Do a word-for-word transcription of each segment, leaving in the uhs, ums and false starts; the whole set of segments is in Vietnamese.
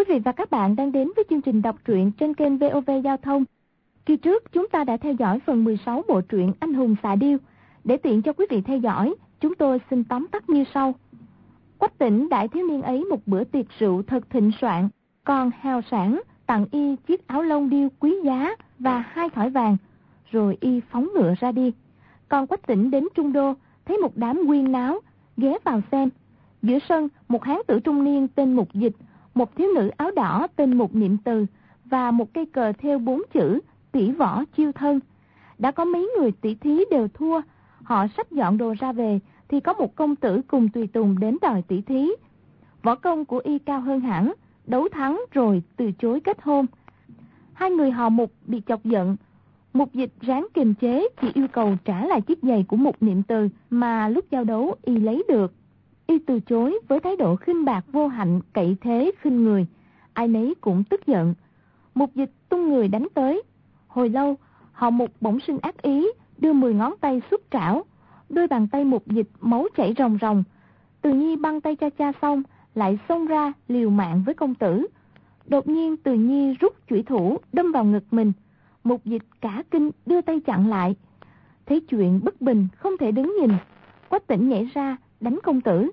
vị và các bạn đang đến với chương trình đọc truyện trên kênh vê o vê Giao thông. Kỳ trước chúng ta đã theo dõi phần mười sáu bộ truyện Anh hùng xạ điêu. Để tiện cho quý vị theo dõi, chúng tôi xin tóm tắt như sau. Quách Tĩnh đại thiếu niên ấy một bữa tiệc rượu thật thịnh soạn, còn hào sảng tặng y chiếc áo lông điêu quý giá và hai thỏi vàng, rồi y phóng ngựa ra đi. Còn Quách Tĩnh đến Trung Đô, thấy một đám huyên náo, ghé vào xem. Giữa sân, một hán tử trung niên tên Mục Dịch, một thiếu nữ áo đỏ tên Mục Niệm Từ và một cây cờ thêu bốn chữ tỷ võ chiêu thân. Đã có mấy người tỷ thí đều thua, họ sắp dọn đồ ra về thì có một công tử cùng tùy tùng đến đòi tỷ thí. Võ công của y cao hơn hẳn, đấu thắng rồi từ chối kết hôn. Hai người họ Mục bị chọc giận. Mục Dịch ráng kiềm chế, chỉ yêu cầu trả lại chiếc giày của Mục Niệm Từ mà lúc giao đấu y lấy được. Y từ chối với thái độ khinh bạc vô hạnh, cậy thế khinh người. Ai nấy cũng tức giận. Mục Dịch tung người đánh tới. Hồi lâu, họ Mục bỗng sinh ác ý, đưa mười ngón tay xuất trảo. Đôi bàn tay Mục Dịch máu chảy ròng ròng. Từ Nhi băng tay cha cha xong, lại xông ra liều mạng với công tử. Đột nhiên Từ Nhi rút chủy thủ đâm vào ngực mình. Mục Dịch cả kinh đưa tay chặn lại. Thấy chuyện bất bình không thể đứng nhìn, Quách Tĩnh nhảy ra đánh công tử.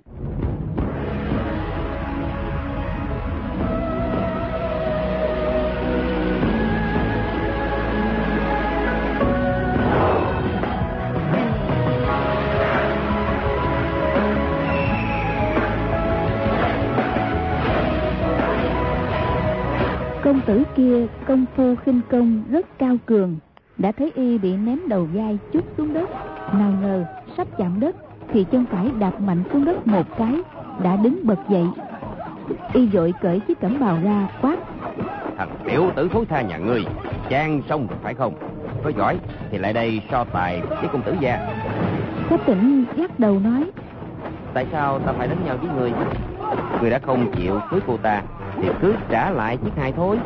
Công tử kia công phu khinh công rất cao cường, đã thấy y bị ném đầu vai chút xuống đất, nào ngờ sắp chạm đất thì chân phải đạp mạnh xuống đất một cái, đã đứng bật dậy. Y vội cởi chiếc cẩm bào ra quát: Thằng tiểu tử thối tha nhà ngươi, trang xong rồi phải không? Có giỏi thì lại đây so tài với công tử gia. Quách Tĩnh lắc đầu nói: Tại sao ta phải đánh nhau với ngươi? Ngươi đã không chịu cưới cô ta thì cứ trả lại chiếc hài thôi.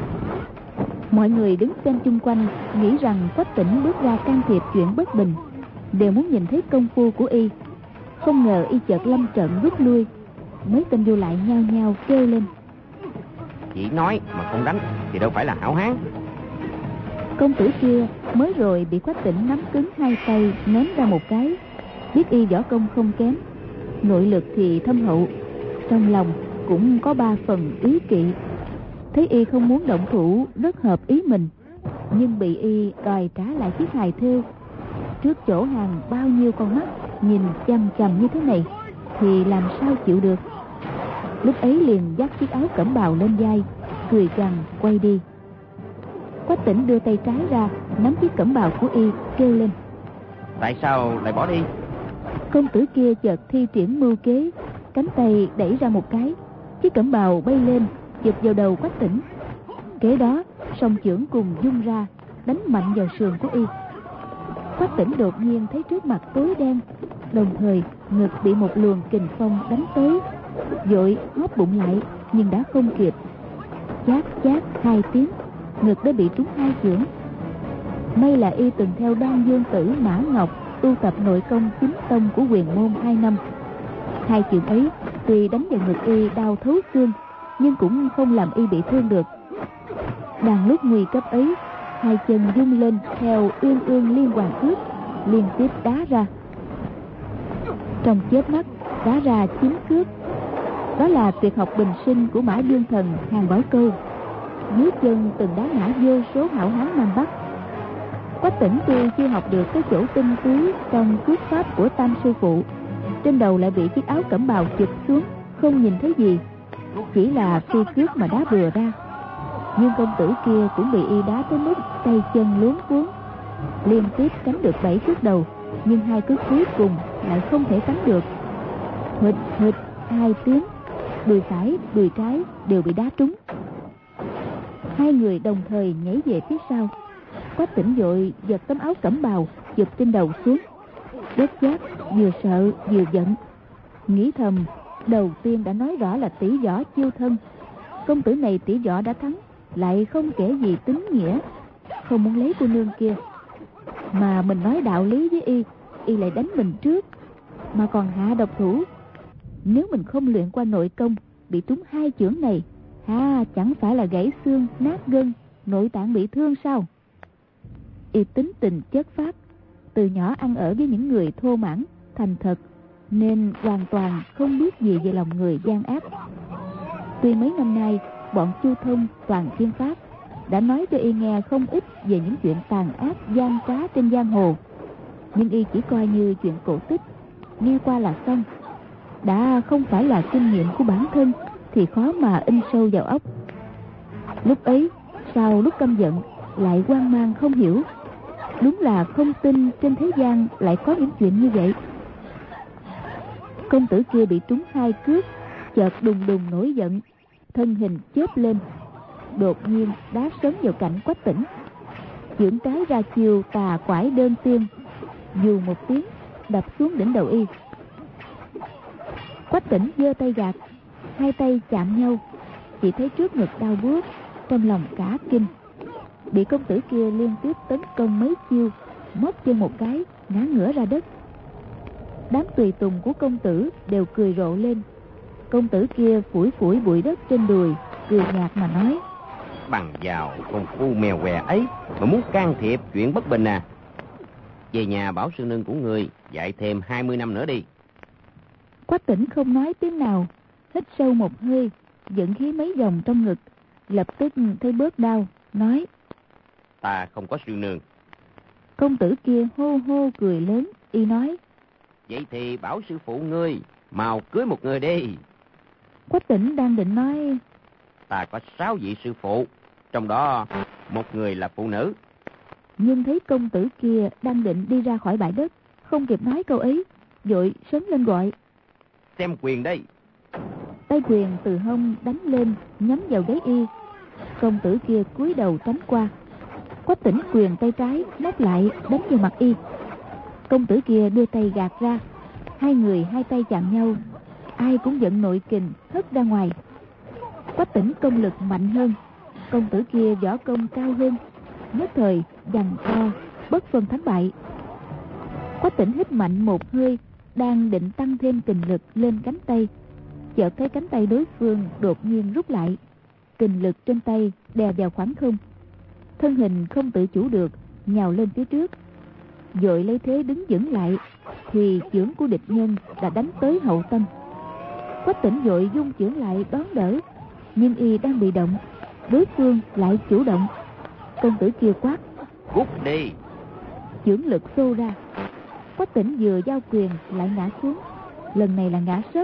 Mọi người đứng xem chung quanh nghĩ rằng Quách Tĩnh bước ra can thiệp chuyện bất bình, đều muốn nhìn thấy công phu của y. Không ngờ y chợt lâm trận rút lui. Mấy tên vô lại nhao nhao kêu lên: Chỉ nói mà không đánh thì đâu phải là hảo hán. Công tử kia mới rồi bị Quách Tĩnh nắm cứng hai tay ném ra một cái. Biết y võ công không kém, nội lực thì thâm hậu, trong lòng cũng có ba phần ý kỵ. Thấy y không muốn động thủ rất hợp ý mình, nhưng bị y đòi trả lại chiếc hài thêu. Trước chỗ hàng bao nhiêu con mắt nhìn chằm chằm như thế này thì làm sao chịu được. Lúc ấy liền dắt chiếc áo cẩm bào lên vai, cười gằn quay đi. Quách Tĩnh đưa tay trái ra nắm chiếc cẩm bào của y, kêu lên: Tại sao lại bỏ đi? Công tử kia chợt thi triển mưu kế, cánh tay đẩy ra một cái, chiếc cẩm bào bay lên chụp vào đầu Quách Tĩnh. Kế đó song chưởng cùng dung ra đánh mạnh vào sườn của y. Quách Tĩnh đột nhiên thấy trước mặt tối đen, đồng thời ngực bị một luồng kình phong đánh tới, vội hóp bụng lại nhưng đã không kịp. Chát chát hai tiếng, ngực đã bị trúng hai chưởng. May là y từng theo Đoan Dương tử Mã Ngọc tu tập nội công chính tông của Huyền Môn hai năm. Hai chưởng ấy tuy đánh vào ngực y đau thấu xương, nhưng cũng không làm y bị thương được. Đang lúc nguy cấp ấy, hai chân dung lên theo uyên ương liên hoàn cước, liên tiếp đá ra. Trong chớp mắt đá ra chín cước. Đó là tuyệt học bình sinh của Mã Dương Thần Hàn Bảo Câu. Dưới chân từng đá ngã vô số hảo hán Nam Bắc. Quách Tĩnh tuy chưa học được cái chỗ tinh túy trong cước pháp của Tam sư phụ, trên đầu lại bị chiếc áo cẩm bào chụp xuống, không nhìn thấy gì, chỉ là phi cước mà đá bừa ra. Nhưng công tử kia cũng bị y đá tới mức tay chân luống cuống, liên tiếp tránh được bảy cước đầu, nhưng hai cước cuối cùng lại không thể tránh được. Hụt hụt hai tiếng, đùi phải đùi trái đều bị đá trúng. Hai người đồng thời nhảy về phía sau. Quách Tĩnh vội giật tấm áo cẩm bào chụp trên đầu xuống. Bất giác vừa sợ vừa giận, nghĩ thầm đầu tiên đã nói rõ là tỷ võ chiêu thân. Công tử này tỷ võ đã thắng, lại không kể gì tính nghĩa, không muốn lấy cô nương kia. Mà mình nói đạo lý với y, y lại đánh mình trước, mà còn hạ độc thủ. Nếu mình không luyện qua nội công, bị trúng hai chưởng này Ha, chẳng phải là gãy xương, nát gân, nội tạng bị thương sao? Y tính tình chất phác, từ nhỏ ăn ở với những người thô mãn, thành thật, nên hoàn toàn không biết gì về lòng người gian ác. Tuy mấy năm nay bọn Chu Thông toàn thiên pháp đã nói cho y nghe không ít về những chuyện tàn ác gian trá trên giang hồ, nhưng y chỉ coi như chuyện cổ tích, nghe qua là xong. Đã không phải là kinh nghiệm của bản thân thì khó mà in sâu vào óc. Lúc ấy, sau lúc căm giận lại hoang mang không hiểu, đúng là không tin trên thế gian lại có những chuyện như vậy. Công tử kia bị trúng hai cước, chợt đùng đùng nổi giận, thân hình chớp lên, đột nhiên đá sấn vào cạnh Quách Tĩnh, chưởng trái ra chiều tà quải đơn tiên, dù một tiếng đập xuống đỉnh đầu y. Quách Tĩnh giơ tay gạt, hai tay chạm nhau, chỉ thấy trước ngực đau buốt, trong lòng cả kinh. Bị công tử kia liên tiếp tấn công mấy chiêu, móc chân một cái, ngã ngửa ra đất. Đám tùy tùng của công tử đều cười rộ lên. Công tử kia phủi phủi bụi đất trên đùi, cười nhạt mà nói: Bằng vào công phu mèo què ấy mà muốn can thiệp chuyện bất bình à? Về nhà bảo sư nương của người dạy thêm hai mươi năm nữa đi. Quách Tĩnh không nói tiếng nào, hít sâu một hơi, dẫn khí mấy vòng trong ngực, lập tức thấy bớt đau, nói: Ta không có sư nương. Công tử kia hô hô cười lớn, y nói: Vậy thì bảo sư phụ ngươi mau cưới một người đi. Quách Tĩnh đang định nói: Ta có sáu vị sư phụ, trong đó một người là phụ nữ. Nhưng thấy công tử kia đang định đi ra khỏi bãi đất, không kịp nói câu ấy, vội sấn lên gọi: Xem quyền đây. Tay quyền từ hông đánh lên, nhắm vào gáy y. Công tử kia cúi đầu tránh qua. Quách Tĩnh quyền tay trái móc lại đánh vào mặt y. Công tử kia đưa tay gạt ra, hai người hai tay chạm nhau, ai cũng giận nội kình hất ra ngoài. Quách Tĩnh công lực mạnh hơn, công tử kia võ công cao hơn, nhất thời giằng co bất phân thắng bại. Quách Tĩnh hít mạnh một hơi, đang định tăng thêm kình lực lên cánh tay, chợt thấy cánh tay đối phương đột nhiên rút lại, kình lực trên tay đè vào khoảng không, thân hình không tự chủ được nhào lên phía trước, vội lấy thế đứng vững lại, thì chưởng của địch nhân đã đánh tới hậu tâm. Quách Tĩnh vội dung chưởng lại đón đỡ, nhưng y đang bị động, đối phương lại chủ động. Công tử kia quát: Cút đi! Chưởng lực xô ra, Quách Tĩnh vừa giao quyền lại ngã xuống, lần này là ngã sấp.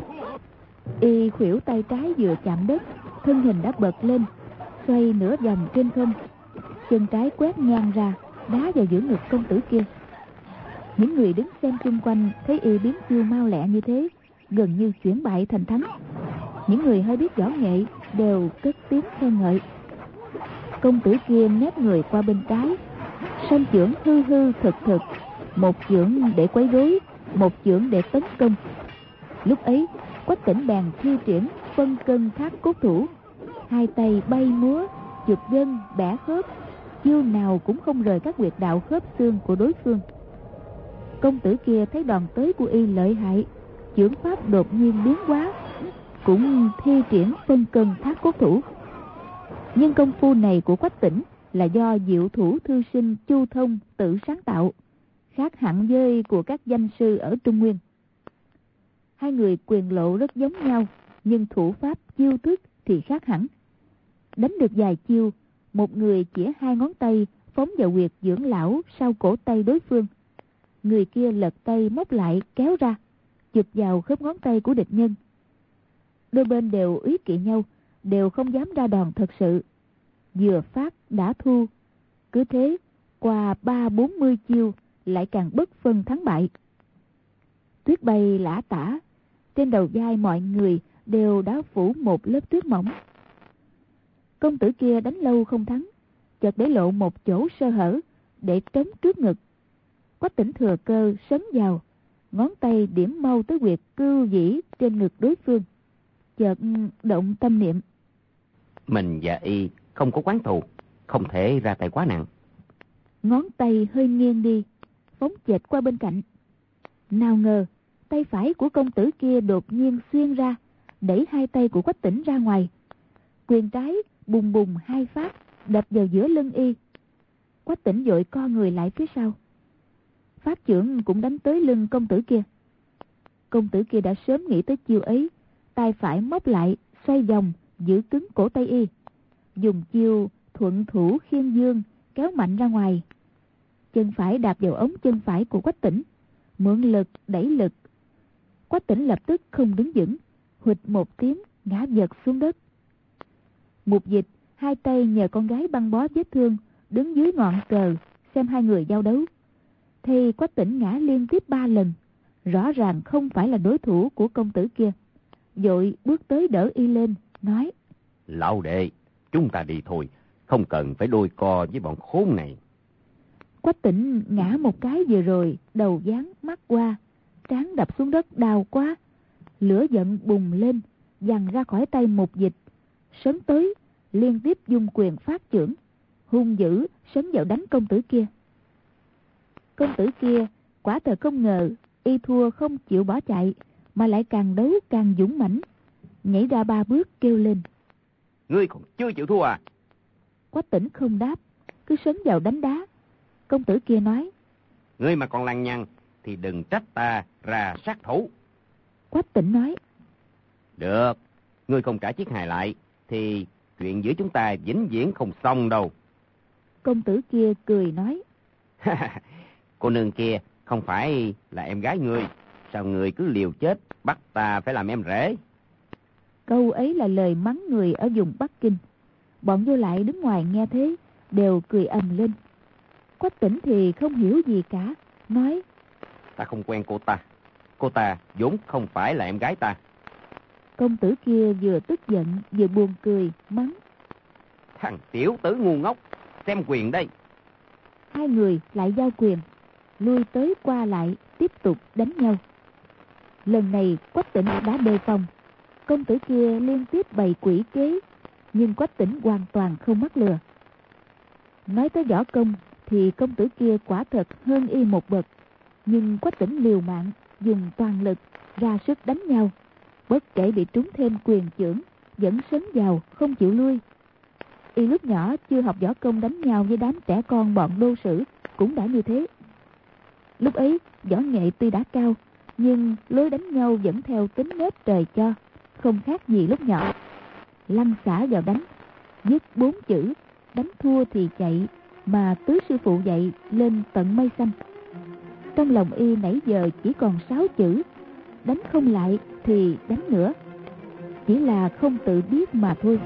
Y khuỷu tay trái vừa chạm đất, thân hình đã bật lên, xoay nửa vòng trên không, chân trái quét ngang ra, đá vào giữa ngực công tử kia. Những người đứng xem xung quanh thấy y biến chiêu mau lẹ như thế, gần như chuyển bại thành thắng. Những người hơi biết võ nghệ đều cất tiếng khen ngợi. Công tử kia nép người qua bên trái, song chưởng hư hư thực thực, một chưởng để quấy rối, một chưởng để tấn công. Lúc ấy Quách Tĩnh bèn thi triển phân cân thác cốt thủ, hai tay bay múa, chụp gân bẻ khớp, chiêu nào cũng không rời các huyệt đạo khớp xương của đối phương. Công tử kia thấy đòn tới của y lợi hại, chưởng pháp đột nhiên biến hóa, cũng thi triển phân cân thác cốt thủ. Nhưng công phu này của Quách Tĩnh là do diệu thủ thư sinh Chu Thông tự sáng tạo, khác hẳn với của các danh sư ở Trung Nguyên. Hai người quyền lộ rất giống nhau, nhưng thủ pháp chiêu thức thì khác hẳn. Đánh được vài chiêu, một người chĩa hai ngón tay phóng vào huyệt dưỡng lão sau cổ tay đối phương, người kia lật tay móc lại kéo ra, chụp vào khớp ngón tay của địch nhân. Đôi bên đều úy kỵ nhau, đều không dám ra đòn thật sự, vừa phát đã thu. Cứ thế qua ba bốn mươi chiêu lại càng bất phân thắng bại. Tuyết bay lả tả, trên đầu vai mọi người đều đã phủ một lớp tuyết mỏng. Công tử kia đánh lâu không thắng, chợt để lộ một chỗ sơ hở để trống trước ngực. Quách Tĩnh thừa cơ sấn vào, ngón tay điểm mau tới huyệt cưu dĩ trên ngực đối phương, chợt động tâm niệm: Mình và y không có oán thù, không thể ra tay quá nặng. Ngón tay hơi nghiêng đi, phóng chệch qua bên cạnh. Nào ngờ tay phải của công tử kia đột nhiên xuyên ra, đẩy hai tay của Quách Tĩnh ra ngoài. Quyền trái bùng bùng hai phát đập vào giữa lưng y. Quách Tỉnh vội co người lại phía sau. Pháp chưởng cũng đánh tới lưng công tử kia. Công tử kia đã sớm nghĩ tới chiêu ấy, tay phải móc lại, xoay vòng giữ cứng cổ tay y, dùng chiêu thuận thủ khiên dương kéo mạnh ra ngoài. Chân phải đạp vào ống chân phải của Quách Tỉnh, mượn lực đẩy lực. Quách Tỉnh lập tức không đứng vững, huỵch một tiếng ngã vật xuống đất. Mục Dịch hai tay nhờ con gái băng bó vết thương, đứng dưới ngọn cờ xem hai người giao đấu. Thì Quách Tỉnh ngã liên tiếp ba lần, rõ ràng không phải là đối thủ của công tử kia. Vội bước tới đỡ y lên, nói: Lão đệ, chúng ta đi thôi, không cần phải đôi co với bọn khốn này. Quách Tỉnh ngã một cái vừa rồi, đầu dán mắt qua, trán đập xuống đất đau quá. Lửa giận bùng lên, giằng ra khỏi tay Mục Dịch, sấn tới liên tiếp dung quyền phát chưởng, hung dữ sấn vào đánh công tử kia. Công tử kia quả thật không ngờ y thua không chịu bỏ chạy, mà lại càng đấu càng dũng mãnh, nhảy ra ba bước kêu lên: Ngươi còn chưa chịu thua à? Quách Tỉnh không đáp, cứ sấn vào đánh đá. Công tử kia nói: Ngươi mà còn lằng nhằng thì đừng trách ta ra sát thủ. Quách Tỉnh nói: Được, ngươi không trả chiếc hài lại thì chuyện giữa chúng ta vĩnh viễn không xong đâu. Công tử kia cười nói: Cô nương kia không phải là em gái ngươi, sao ngươi cứ liều chết bắt ta phải làm em rể? Câu ấy là lời mắng người ở vùng Bắc Kinh. Bọn vô lại đứng ngoài nghe thế đều cười ầm lên. Quách Tỉnh thì không hiểu gì cả, nói: Ta không quen cô ta, cô ta vốn không phải là em gái ta. Công tử kia vừa tức giận vừa buồn cười mắng: Thằng tiểu tử ngu ngốc, xem quyền đây. Hai người lại giao quyền, lui tới qua lại tiếp tục đánh nhau. Lần này Quách Tỉnh đã đề phòng, công tử kia liên tiếp bày quỷ kế, nhưng Quách Tỉnh hoàn toàn không mắc lừa. Nói tới võ công thì công tử kia quả thật hơn y một bậc, nhưng Quách Tỉnh liều mạng dùng toàn lực ra sức đánh nhau, bất kể bị trúng thêm quyền chưởng vẫn sấn vào không chịu lui. Y lúc nhỏ chưa học võ công đánh nhau với đám trẻ con bọn đô sử cũng đã như thế. Lúc ấy võ nghệ tuy đã cao, nhưng lối đánh nhau vẫn theo tính nết trời cho, không khác gì lúc nhỏ. Lăn xả vào đánh, dứt bốn chữ đánh thua thì chạy, mà tứ sư phụ dạy lên tận mây xanh. Trong lòng y nãy giờ chỉ còn sáu chữ: đánh không lại thì đánh nữa, chỉ là không tự biết mà thôi.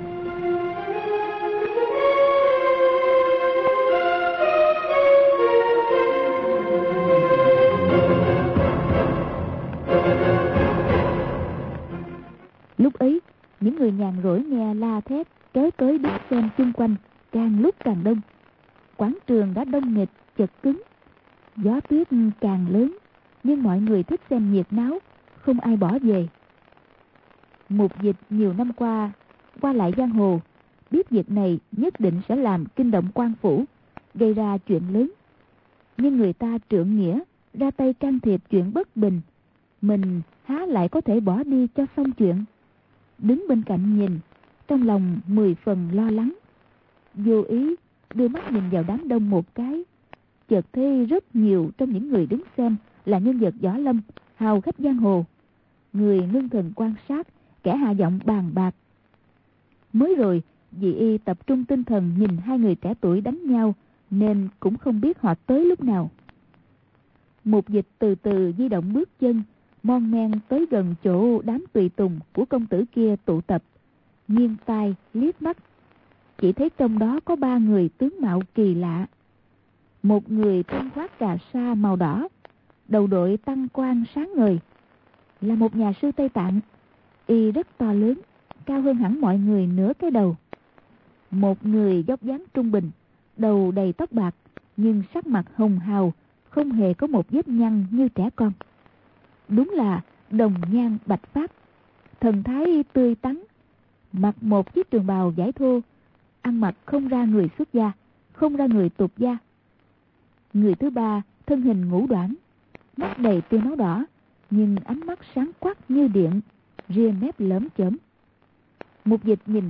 Lúc ấy những người nhàn rỗi nghe la thét kéo tới đứng xem chung quanh càng lúc càng đông. Quảng trường đã đông nghịt chật cứng, gió tuyết càng lớn, nhưng mọi người thích xem nhiệt náo, không ai bỏ về. Mục Dịch nhiều năm qua qua lại giang hồ, biết việc này nhất định sẽ làm kinh động quan phủ, gây ra chuyện lớn. Nhưng người ta trượng nghĩa ra tay can thiệp chuyện bất bình, mình há lại có thể bỏ đi cho xong chuyện. Đứng bên cạnh nhìn, trong lòng mười phần lo lắng. Vô ý đưa mắt nhìn vào đám đông một cái, chợt thấy rất nhiều trong những người đứng xem là nhân vật võ lâm, hào khách giang hồ. Người ngưng thần quan sát, kẻ hạ giọng bàn bạc. Mới rồi vì y tập trung tinh thần nhìn hai người trẻ tuổi đánh nhau, nên cũng không biết họ tới lúc nào. Mục Dịch từ từ di động bước chân, mon men tới gần chỗ đám tùy tùng của công tử kia tụ tập, nghiêng tai liếc mắt, chỉ thấy trong đó có ba người tướng mạo kỳ lạ. Một người thân khoác cà sa màu đỏ, đầu đội tăng quan sáng ngời, là một nhà sư Tây Tạng. Y rất to lớn, cao hơn hẳn mọi người nửa cái đầu. Một người dốc dáng trung bình, đầu đầy tóc bạc, nhưng sắc mặt hồng hào, không hề có một vết nhăn như trẻ con. Đúng là đồng nhan bạch phát, thần thái tươi tắn, mặc một chiếc trường bào vải thô, ăn mặc không ra người xuất gia, không ra người tục gia. Người thứ ba thân hình ngũ đoản, mắt đầy tia máu đỏ, nhưng ánh mắt sáng quắc như điện, ria mép lởm chởm. Mục Dịch nhìn thấy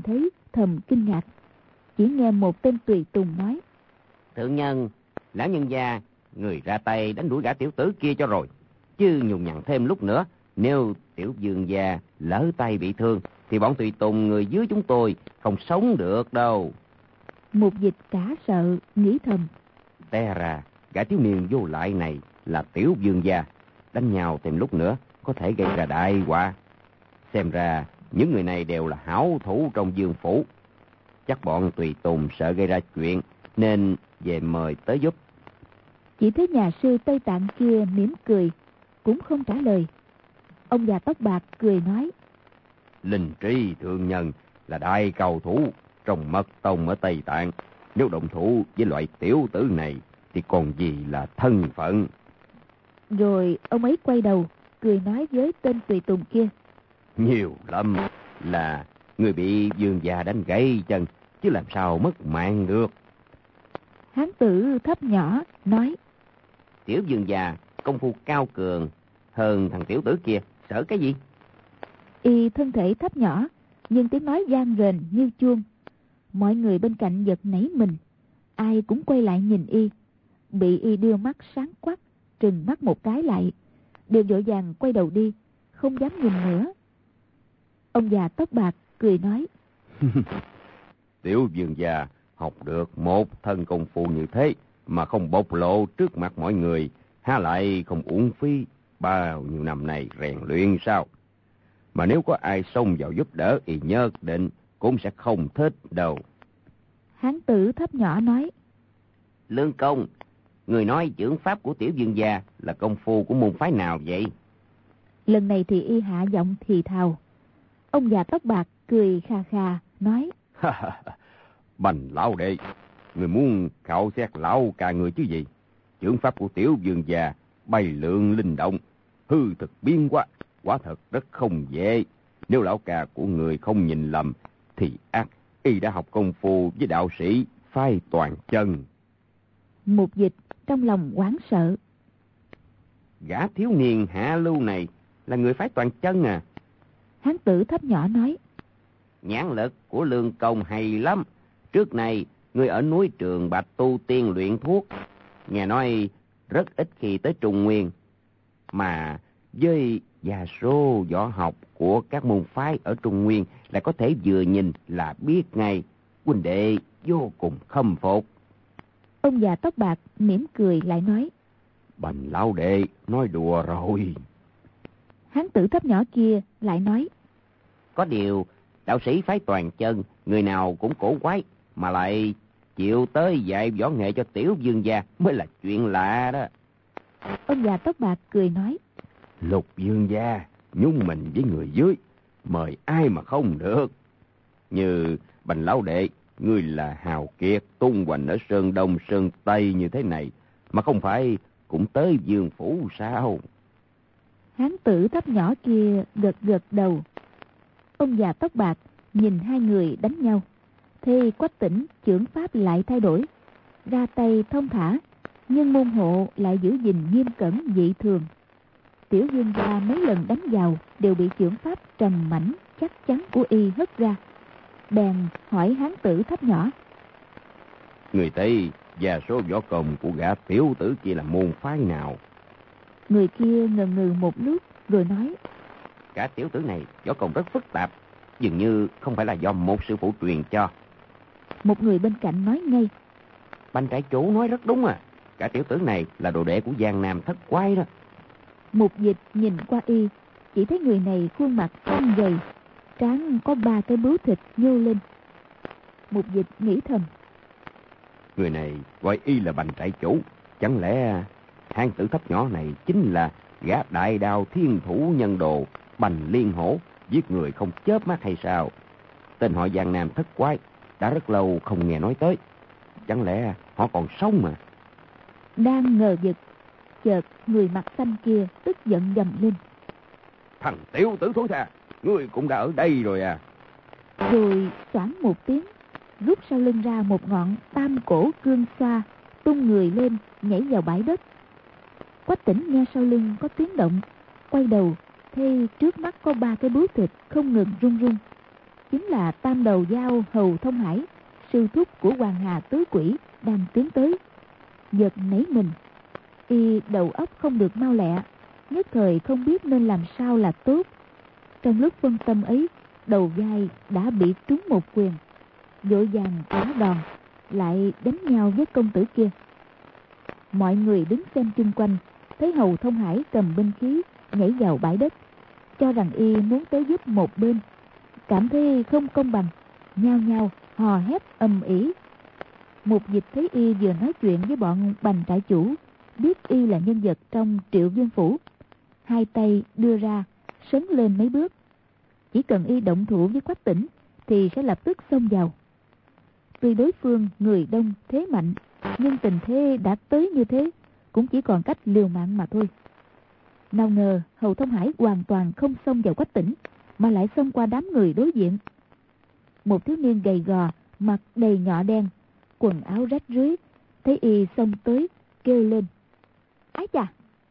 thầm kinh ngạc. Chỉ nghe một tên tùy tùng nói: Thượng nhân, lão nhân gia, người ra tay đánh đuổi gã tiểu tử kia cho rồi, chứ nhùng nhằn thêm lúc nữa, nếu tiểu vương gia lỡ tay bị thương thì bọn tùy tùng người dưới chúng tôi không sống được đâu. Mục Dịch cả sợ, nghĩ thầm: Té ra gã thiếu niên vô lại này là tiểu vương gia, đánh nhau thêm lúc nữa có thể gây ra đại họa. Xem ra những người này đều là hảo thủ trong vương phủ, chắc bọn tùy tùng sợ gây ra chuyện nên về mời tới giúp. Chỉ thấy nhà sư Tây Tạng kia mỉm cười, cũng không trả lời. Ông già tóc bạc cười nói: Linh Trí thượng nhân là đại cầu thủ trong mật tông ở Tây Tạng, nếu động thủ với loại tiểu tử này thì còn gì là thân phận. Rồi ông ấy quay đầu cười nói với tên tùy tùng kia: Nhiều lắm là người bị vương gia đánh gãy chân, chứ làm sao mất mạng được. Hán tử thấp nhỏ nói: Tiểu vương gia công phu cao cường hơn thằng tiểu tử kia, sợ cái gì? Y thân thể thấp nhỏ, nhưng tiếng nói vang rền như chuông. Mọi người bên cạnh giật nảy mình, ai cũng quay lại nhìn Y. Bị Y đưa mắt sáng quắc, trừng mắt một cái lại, đều vội vàng quay đầu đi, không dám nhìn nữa. Ông già tóc bạc cười nói: Tiểu vương gia học được một thân công phu như thế mà không bộc lộ trước mặt mọi người, há lại không uổng phí bao nhiêu năm này rèn luyện sao? Mà nếu có ai xông vào giúp đỡ thì nhất định cũng sẽ không thích đâu. Hán tử thấp nhỏ nói: Lương công, người nói chưởng pháp của tiểu vương gia là công phu của môn phái nào vậy? Lần này thì Y hạ giọng thì thào. Ông già tóc bạc cười kha kha nói: Bành lão đệ, người muốn khảo xét lão ca người chứ gì? Chưởng pháp của tiểu vương gia bay lượn linh động, hư thực biến quá, quả thật rất không dễ. Nếu lão ca của người không nhìn lầm thì ác Y đã học công phu với đạo sĩ phái Toàn Chân. Mục Dịch trong lòng hoảng sợ. Gã thiếu niên hạ lưu này là người phái Toàn Chân à? Hán tử thấp nhỏ nói: Nhãn lực của Lương công hay lắm. Trước này người ở núi Trường Bạch tu tiên luyện thuốc, nghe nói rất ít khi tới Trung Nguyên, mà với gia số võ học của các môn phái ở Trung Nguyên lại có thể vừa nhìn là biết ngay. Huynh đệ vô cùng khâm phục. Ông già tóc bạc mỉm cười lại nói: Bành lão đệ nói đùa rồi. Hán tử thấp nhỏ kia lại nói: Có điều đạo sĩ phái Toàn Chân người nào cũng cổ quái, mà lại chịu tới dạy võ nghệ cho tiểu vương gia mới là chuyện lạ đó. Ông già tóc bạc cười nói: Lục vương gia nhúng mình với người dưới, mời ai mà không được. Như Bành lão đệ, ngươi là hào kiệt tung hoành ở Sơn Đông Sơn Tây như thế này, mà không phải cũng tới vương phủ sao? Hán tử thấp nhỏ kia gật gật đầu. Ông già tóc bạc nhìn hai người đánh nhau, thì Quách Tĩnh chưởng pháp lại thay đổi, ra tay thông thả, nhưng môn hộ lại giữ gìn nghiêm cẩn dị thường. Tiểu vương gia mấy lần đánh vào đều bị chưởng pháp trầm mãnh chắc chắn của Y hất ra. Bèn hỏi hán tử thấp nhỏ: Người thấy gia số võ công của gã tiểu tử kia là môn phái nào? Người kia ngần ngừ một lúc rồi nói: Gã tiểu tử này võ công rất phức tạp, dường như không phải là do một sư phụ truyền cho. Một người bên cạnh nói ngay: Bành trại chủ nói rất đúng à, gã tiểu tử này là đồ đệ của Giang Nam Thất Quái đó. Mục Dịch nhìn qua Y, chỉ thấy người này khuôn mặt thon gầy, trán có ba cái bướu thịt nhô lên. Mục Dịch nghĩ thầm: Người này gọi Y là Bành trại chủ, chẳng lẽ hán tử thấp nhỏ này chính là gã đại đao thiên thủ nhân đồ Bành Liên Hổ, giết người không chớp mắt hay sao? Tên họ Giang Nam Thất Quái đã rất lâu không nghe nói tới, chẳng lẽ họ còn sống mà? Đang ngờ vực, chợt người mặt xanh kia tức giận gầm lên: Thằng tiểu tử thối tha, ngươi cũng đã ở đây rồi à? Rồi xoảng một tiếng, rút sau lưng ra một ngọn tam cổ cương xoa, tung người lên nhảy vào bãi đất. Quách Tĩnh nghe sau lưng có tiếng động, quay đầu thấy trước mắt có ba cái bướu thịt không ngừng rung rung. chính là Tam Đầu Dao Hầu Thông Hải, sư thúc của Hoàng Hà Tứ Quỷ đang tiến tới. Giật nảy mình, y đầu óc không được mau lẹ, nhất thời không biết nên làm sao là tốt. Trong lúc phân tâm ấy, đầu vai đã bị trúng một quyền, vội vàng trả đòn, lại đánh nhau với công tử kia. Mọi người đứng xem chung quanh thấy Hầu Thông Hải cầm binh khí nhảy vào bãi đất, cho rằng y muốn tới giúp một bên, cảm thấy không công bằng, nhao nhao hò hét ầm ĩ. Mục Dịch thấy y vừa nói chuyện với bọn Bành trại chủ, biết y là nhân vật trong Triệu Vương phủ, hai tay đưa ra sấn lên mấy bước, chỉ cần y động thủ với Quách Tĩnh thì sẽ lập tức xông vào. Tuy đối phương người đông thế mạnh, nhưng tình thế đã tới như thế, cũng chỉ còn cách liều mạng mà thôi. Nào ngờ Hầu Thông Hải hoàn toàn không xông vào Quách Tĩnh, mà lại xông qua đám người đối diện. Một thiếu niên gầy gò, mặt đầy nhọ đen, quần áo rách rưới, thấy y xông tới, kêu lên: "Ái chà!"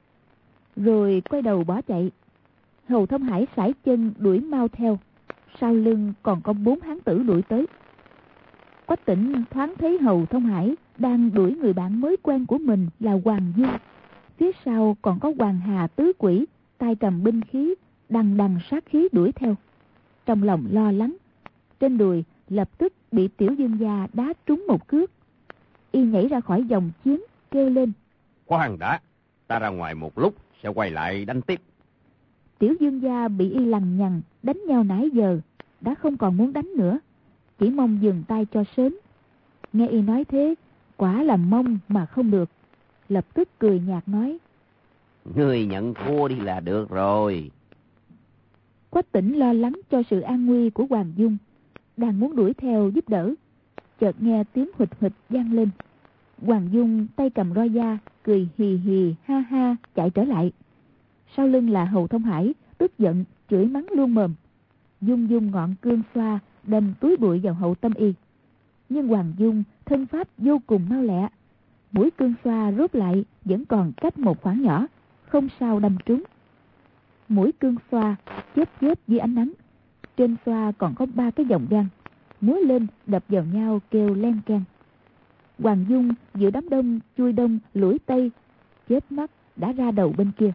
Rồi quay đầu bỏ chạy. Hầu Thông Hải sải chân đuổi mau theo, sau lưng còn có bốn hán tử đuổi tới. Quách Tĩnh thoáng thấy Hầu Thông Hải đang đuổi người bạn mới quen của mình là Hoàng Dung, phía sau còn có Hoàng Hà Tứ Quỷ tay cầm binh khí, đằng đằng sát khí đuổi theo. Trong lòng lo lắng, trên đùi lập tức bị Tiểu Dương gia đá trúng một cước. Y nhảy ra khỏi vòng chiến, kêu lên: "Khoan đã, ta ra ngoài một lúc sẽ quay lại đánh tiếp." Tiểu Dương gia bị y lằng nhằng đánh nhau nãy giờ, đã không còn muốn đánh nữa, chỉ mong dừng tay cho sớm. Nghe y nói thế, quả là mong mà không được, lập tức cười nhạt nói: "Ngươi nhận thua đi là được rồi." Quách Tĩnh lo lắng cho sự an nguy của Hoàng Dung, đang muốn đuổi theo giúp đỡ, chợt nghe tiếng huỵch huỵch vang lên. Hoàng Dung tay cầm roi da, cười hì hì ha ha chạy trở lại. Sau lưng là Hầu Thông Hải, tức giận chửi mắng luôn mồm, dung dung ngọn cương xoa đâm túi bụi vào hậu tâm y. Nhưng Hoàng Dung thân pháp vô cùng mau lẹ, mũi cương xoa rút lại vẫn còn cách một khoảng nhỏ, không sao đâm trúng. Mũi cương xoa chớp chớp dưới ánh nắng, trên xoa còn có ba cái vòng răng múa lên đập vào nhau kêu len keng. Hoàng Dung giữa đám đông chui đông lủi tây, chớp mắt đã ra đầu bên kia.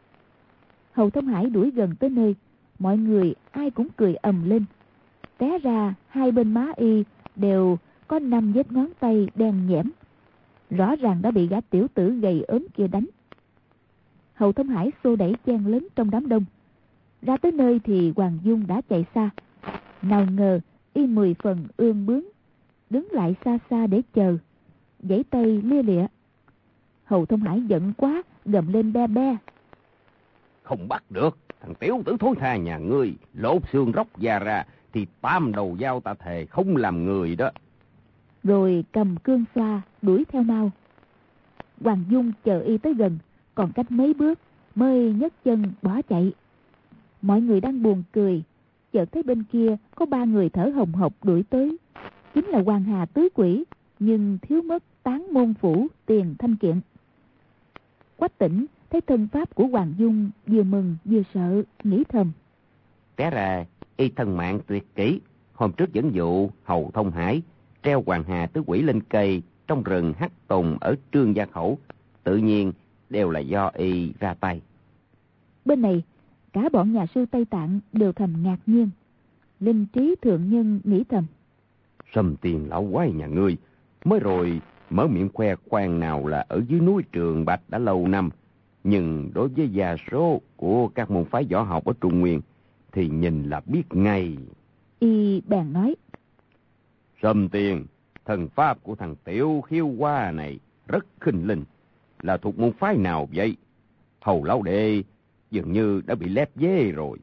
Hầu Thông Hải đuổi gần tới nơi, mọi người ai cũng cười ầm lên. Té ra hai bên má y đều có năm vết ngón tay đen nhẽm, rõ ràng đã bị gã tiểu tử gầy ốm kia đánh. Hầu Thông Hải xô đẩy chen lớn trong đám đông, ra tới nơi thì Hoàng Dung đã chạy xa. Nào ngờ y mười phần ương bướng, đứng lại xa xa để chờ, giãy tay lia lịa. Hầu Thông Hải giận quá, gầm lên be be: "Không bắt được, thằng tiểu tử thối tha nhà ngươi, lột xương róc da ra, thì Tam Đầu Dao ta thề không làm người đó." Rồi cầm cương xoa đuổi theo mau. Hoàng Dung chờ y tới gần, còn cách mấy bước mới nhấc chân bỏ chạy. Mọi người đang buồn cười, chợt thấy bên kia có ba người thở hồng hộc đuổi tới, chính là Hoàng Hà Tứ Quỷ, nhưng thiếu mất Tán Môn Phủ Tiền Thanh Kiện. Quách Tĩnh thấy thân pháp của Hoàng Dung, vừa mừng vừa sợ, nghĩ thầm: Té ra y thân mạng tuyệt kỹ, hôm trước dẫn dụ Hầu Thông Hải treo Hoàng Hà Tứ Quỷ lên cây trong rừng Hắc Tùng ở Trương Gia Khẩu, tự nhiên đều là do y ra tay. Bên này cả bọn nhà sư Tây Tạng đều thầm ngạc nhiên. Linh Trí thượng nhân nghĩ thầm: Sâm Tiền lão quái nhà ngươi mới rồi mở miệng khoe khoang nào là ở dưới núi Trường Bạch đã lâu năm, nhưng đối với gia số của các môn phái võ học ở Trung Nguyên thì nhìn là biết ngay. Y bèn nói: Sâm Tiền, thần pháp của thằng Tiểu Khiêu Hoa này rất khinh linh, là thuộc môn phái nào vậy? Hầu lão đệ dường như đã bị lép vế rồi.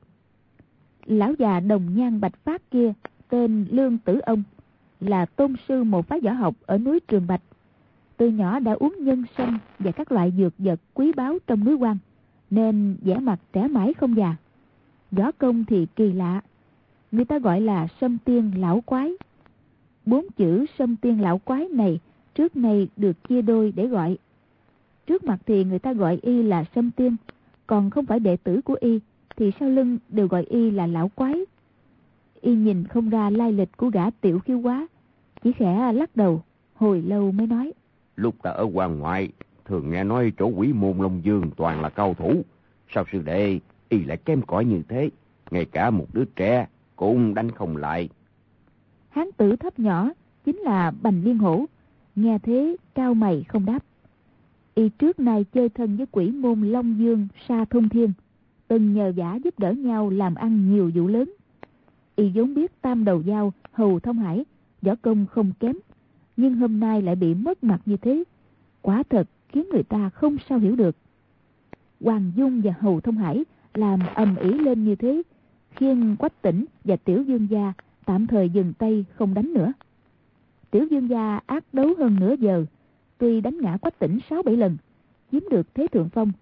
Lão già đồng nhan bạch phát kia tên Lương Tử Ông, là tôn sư một phái võ học ở núi Trường Bạch. Từ nhỏ đã uống nhân sâm và các loại dược vật quý báu trong núi Quan, nên vẻ mặt trẻ mãi không già. Võ công thì kỳ lạ, người ta gọi là Sâm Tiên Lão Quái. Bốn chữ Sâm Tiên Lão Quái này trước nay được chia đôi để gọi. Trước mặt thì người ta gọi y là Sâm Tiên, còn không phải đệ tử của y thì sau lưng đều gọi y là Lão Quái. Y nhìn không ra lai lịch của gã Tiểu Khiếu Quá, chỉ khẽ lắc đầu, hồi lâu mới nói. Lúc ta ở quan ngoại, thường nghe nói chỗ Quỷ Môn Long Dương toàn là cao thủ. Sao sư đệ y lại kém cỏi như thế? Ngay cả một đứa trẻ cũng đánh không lại. Hán tử thấp nhỏ chính là Bành Liên Hổ, nghe thế cao mày không đáp. Y trước nay chơi thân với Quỷ Môn Long Dương Sa Thông Thiên, từng nhờ vả giúp đỡ nhau làm ăn nhiều vụ lớn. Y vốn biết Tam Đầu Dao, Hầu Thông Hải võ công không kém, nhưng hôm nay lại bị mất mặt như thế, quả thật khiến người ta không sao hiểu được. Hoàng Dung và Hầu Thông Hải làm ầm ĩ lên như thế, khiến Quách Tĩnh và Tiểu Dương Gia tạm thời dừng tay không đánh nữa. Tiểu Dương Gia ác đấu hơn nửa giờ, tuy đánh ngã Quách Tĩnh sáu bảy lần, chiếm được thế thượng phong,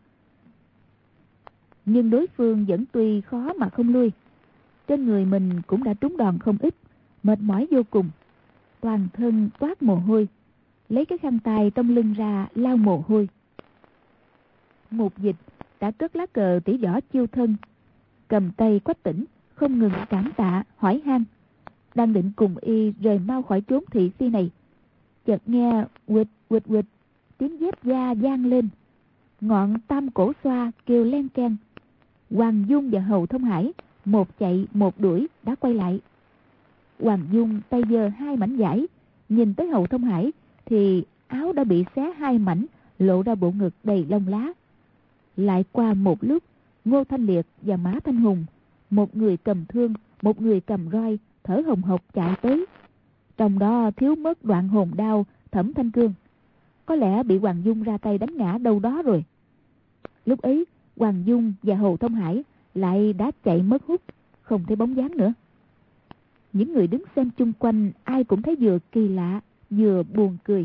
nhưng đối phương vẫn tuy khó mà không lui. Trên người mình cũng đã trúng đòn không ít, mệt mỏi vô cùng, toàn thân toát mồ hôi, lấy cái khăn tay trong lưng ra lau mồ hôi. Mục Dịch đã cất lá cờ tỷ võ chiêu thân, cầm tay Quách Tĩnh không ngừng cảm tạ hỏi han, đang định cùng y rời mau khỏi chốn thị phi này, chợt nghe quịch quịch quịch tiếng dép da vang lên, ngọn tam cổ xoa kêu len keng. Hoàng Dung và Hầu Thông Hải một chạy một đuổi đã quay lại. Hoàng Dung tay giơ hai mảnh vải, nhìn tới Hầu Thông Hải thì áo đã bị xé hai mảnh, lộ ra bộ ngực đầy lông lá. Lại qua một lúc, Ngô Thanh Liệt và Mã Thanh Hùng, một người cầm thương, một người cầm roi, thở hồng hộc chạy tới. Trong đó thiếu mất Đoạn Hồn Đao Thẩm Thanh Cương, có lẽ bị Hoàng Dung ra tay đánh ngã đâu đó rồi. Lúc ấy Hoàng Dung và Hầu Thông Hải lại đã chạy mất hút, không thấy bóng dáng nữa. Những người đứng xem chung quanh ai cũng thấy vừa kỳ lạ vừa buồn cười.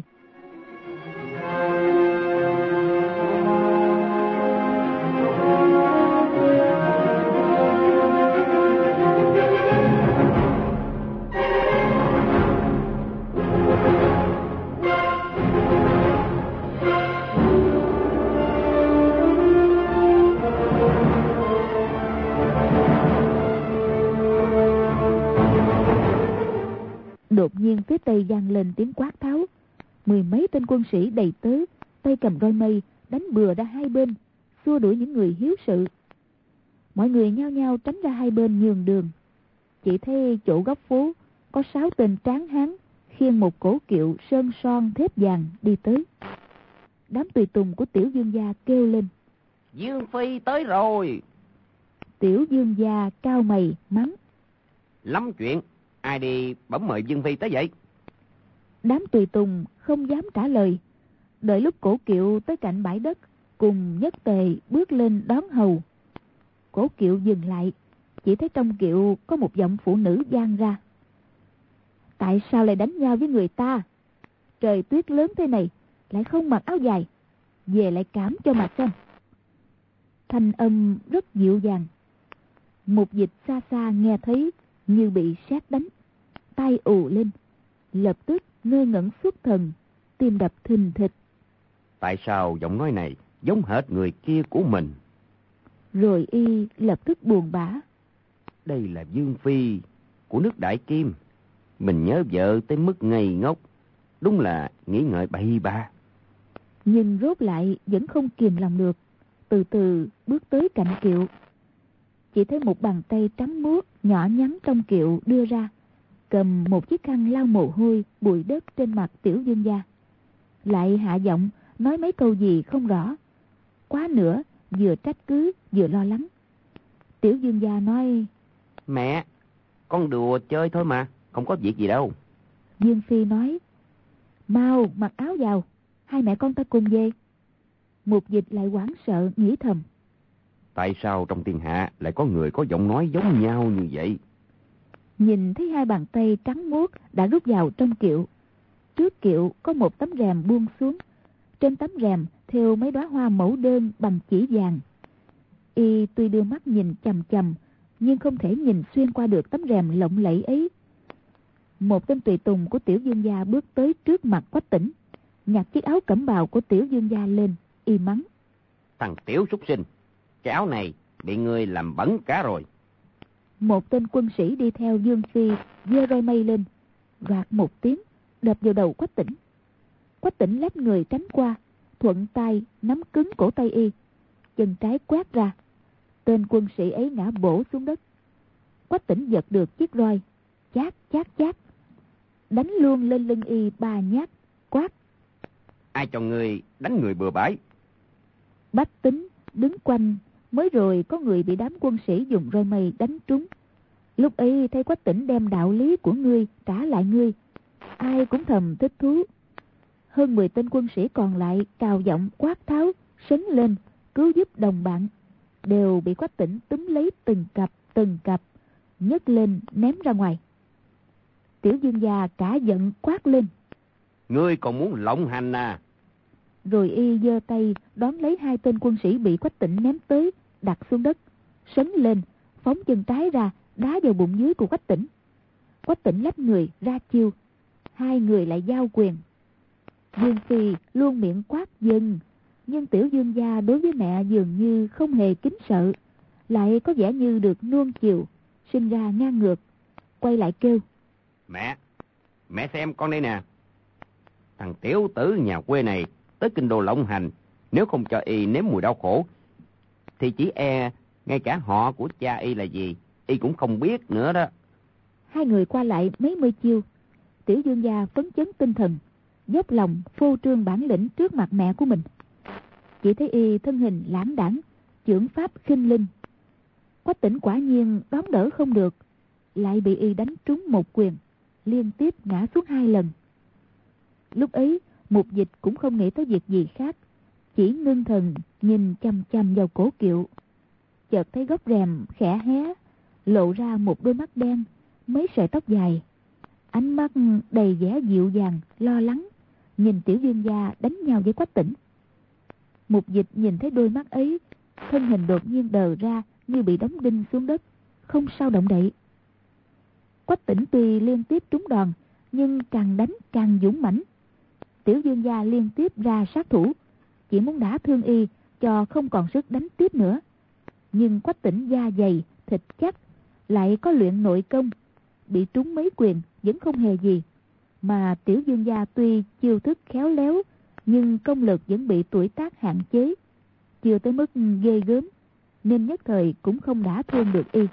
Đột nhiên phía tây vang lên tiếng quát tháo, mười mấy tên quân sĩ đầy tớ, tay cầm roi mây đánh bừa ra hai bên, xua đuổi những người hiếu sự. Mọi người nhao nhao tránh ra hai bên nhường đường. Chỉ thấy chỗ góc phố có sáu tên tráng hán khiêng một cổ kiệu sơn son thép vàng đi tới. Đám tùy tùng của Tiểu Dương Gia kêu lên: Dương Phi tới rồi. Tiểu Dương Gia cao mày mắng: Lắm chuyện, ai đi bấm mời Dương Phi tới vậy? Đám tùy tùng không dám trả lời. Đợi lúc cổ kiệu tới cạnh bãi đất, cùng nhất tề bước lên đón hầu. Cổ kiệu dừng lại, chỉ thấy trong kiệu có một giọng phụ nữ vang ra: Tại sao lại đánh nhau với người ta? Trời tuyết lớn thế này lại không mặc áo dài, về lại cảm cho mặt xem. Thanh âm rất dịu dàng. Mục Dịch xa xa nghe thấy như bị sét đánh, tai ù lên, lập tức ngơ ngẩn xuất thần, tim đập thình thịch. Tại sao giọng nói này giống hệt người kia của mình? Rồi y lập tức buồn bã. Đây là Dương Phi của nước Đại Kim. Mình nhớ vợ tới mức ngây ngốc, đúng là nghĩ ngợi bậy bạ. Nhưng rốt lại vẫn không kìm lòng được, từ từ bước tới cạnh kiệu. Chỉ thấy một bàn tay trắng muốt nhỏ nhắn trong kiệu đưa ra, cầm một chiếc khăn lau mồ hôi bụi đất trên mặt Tiểu Dương Gia, lại hạ giọng nói mấy câu gì không rõ, quá nữa vừa trách cứ vừa lo lắng. Tiểu Dương Gia nói: Mẹ, con đùa chơi thôi mà, không có việc gì đâu. Dương Phi nói: Mau mặc áo vào, hai mẹ con ta cùng về. Mục Dịch lại hoảng sợ nghĩ thầm: Tại sao trong thiên hạ lại có người có giọng nói giống nhau như vậy? Nhìn thấy hai bàn tay trắng muốt đã rút vào trong kiệu. Trước kiệu có một tấm rèm buông xuống, trên tấm rèm thêu mấy đóa hoa mẫu đơn bằng chỉ vàng. Y tuy đưa mắt nhìn chằm chằm, nhưng không thể nhìn xuyên qua được tấm rèm lộng lẫy ấy. Một tên tùy tùng của Tiểu Dương Gia bước tới trước mặt Quách Tĩnh, nhặt chiếc áo cẩm bào của Tiểu Dương Gia lên, y mắng: Thằng tiểu súc sinh, cái áo này bị ngươi làm bẩn cả rồi. một tên quân sĩ đi theo Dương Phi giơ roi mây lên, vạt một tiếng đập vào đầu Quách Tĩnh. Quách Tĩnh lách người tránh qua, thuận tay nắm cứng cổ tay y, chân trái quát ra, tên quân sĩ ấy ngã bổ xuống đất. Quách Tĩnh giật được chiếc roi, chát chát chát đánh luôn lên lưng y ba nhát, quát: Ai cho người đánh người bừa bãi? Bách tính đứng quanh, mới rồi có người bị đám quân sĩ dùng roi mây đánh trúng. Lúc ấy thấy Quách Tĩnh đem đạo lý của ngươi trả lại ngươi, ai cũng thầm thích thú. Hơn mười tên quân sĩ còn lại cào giọng quát tháo, sấn lên cứu giúp đồng bạn, đều bị Quách Tĩnh túm lấy từng cặp từng cặp, nhấc lên ném ra ngoài. Tiểu Dương gia cả giận quát lên: Ngươi còn muốn lộng hành à? Rồi y giơ tay đón lấy hai tên quân sĩ bị Quách Tĩnh ném tới, đặt xuống đất, sấn lên phóng chân trái ra đá vào bụng dưới của Quách Tĩnh. Quách Tĩnh lách người ra chiêu, hai người lại giao quyền. Dương Phi luôn miệng quát dừng, nhưng Tiểu Dương gia đối với mẹ dường như không hề kính sợ, lại có vẻ như được nuông chiều, sinh ra ngang ngược, quay lại kêu: Mẹ, mẹ xem con đây nè. Thằng tiểu tử nhà quê này tới kinh đô lộng hành, nếu không cho y nếm mùi đau khổ, thì chỉ e ngay cả họ của cha y là gì, y cũng không biết nữa đó. Hai người qua lại mấy mươi chiêu, Tiểu Dương gia phấn chấn tinh thần, dốc lòng phô trương bản lĩnh trước mặt mẹ của mình. Chỉ thấy y thân hình lãng đãng, chưởng pháp khinh linh. Quách Tĩnh quả nhiên đón đỡ không được, lại bị y đánh trúng một quyền, liên tiếp ngã xuống hai lần. Lúc ấy Mục Dịch cũng không nghĩ tới việc gì khác, chỉ ngưng thần nhìn chăm chăm vào cổ kiệu. Chợt thấy góc rèm khẽ hé, lộ ra một đôi mắt đen, mấy sợi tóc dài, ánh mắt đầy vẻ dịu dàng lo lắng, nhìn Tiểu Dương gia đánh nhau với Quách Tĩnh. Mục Dịch nhìn thấy đôi mắt ấy, thân hình đột nhiên đờ ra như bị đóng đinh xuống đất, không sao động đậy. Quách Tĩnh tuy liên tiếp trúng đòn, nhưng càng đánh càng dũng mãnh. Tiểu Dương gia liên tiếp ra sát thủ, chỉ muốn đả thương y cho không còn sức đánh tiếp nữa. Nhưng Quách Tĩnh da dày thịt chắc, lại có luyện nội công, bị trúng mấy quyền vẫn không hề gì. Mà Tiểu Dương gia tuy chiêu thức khéo léo, nhưng công lực vẫn bị tuổi tác hạn chế, chưa tới mức ghê gớm, nên nhất thời cũng không đả thương được y.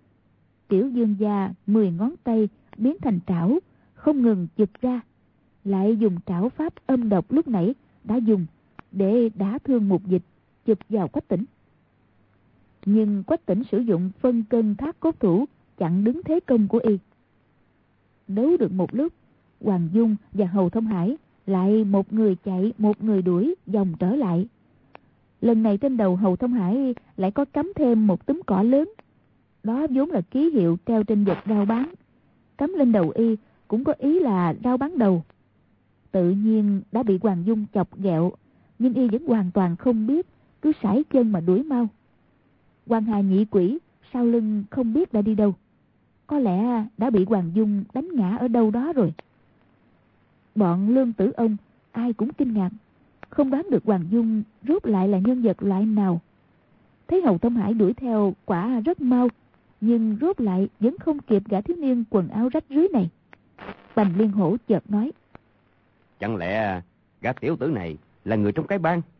Tiểu Dương gia mười ngón tay biến thành trảo, không ngừng chụp ra, lại dùng trảo pháp âm độc lúc nãy đã dùng để đả thương Mục Dịch, chụp vào Quách Tĩnh. Nhưng Quách Tĩnh sử dụng phân cân thác cốt thủ chặn đứng thế công của y. Đấu được một lúc, Hoàng Dung và Hầu Thông Hải lại một người chạy một người đuổi vòng trở lại. Lần này trên đầu Hầu Thông Hải lại có cắm thêm một túm cỏ lớn, đó vốn là ký hiệu treo trên vật rao bán. Cắm lên đầu y cũng có ý là rao bán đầu. Tự nhiên đã bị Hoàng Dung chọc ghẹo, nhưng y vẫn hoàn toàn không biết, cứ sải chân mà đuổi mau. Quan Hà nhị quỷ sau lưng không biết đã đi đâu, có lẽ đã bị Hoàng Dung đánh ngã ở đâu đó rồi. Bọn Lương Tử Ông ai cũng kinh ngạc, không đoán được Hoàng Dung rốt lại là nhân vật loại nào. Thấy Hầu Thông Hải đuổi theo quả rất mau, nhưng rốt lại vẫn không kịp gã thiếu niên quần áo rách rưới này. Bành Liên Hổ chợt nói: Chẳng lẽ gã tiểu tử này là người trong cái bang?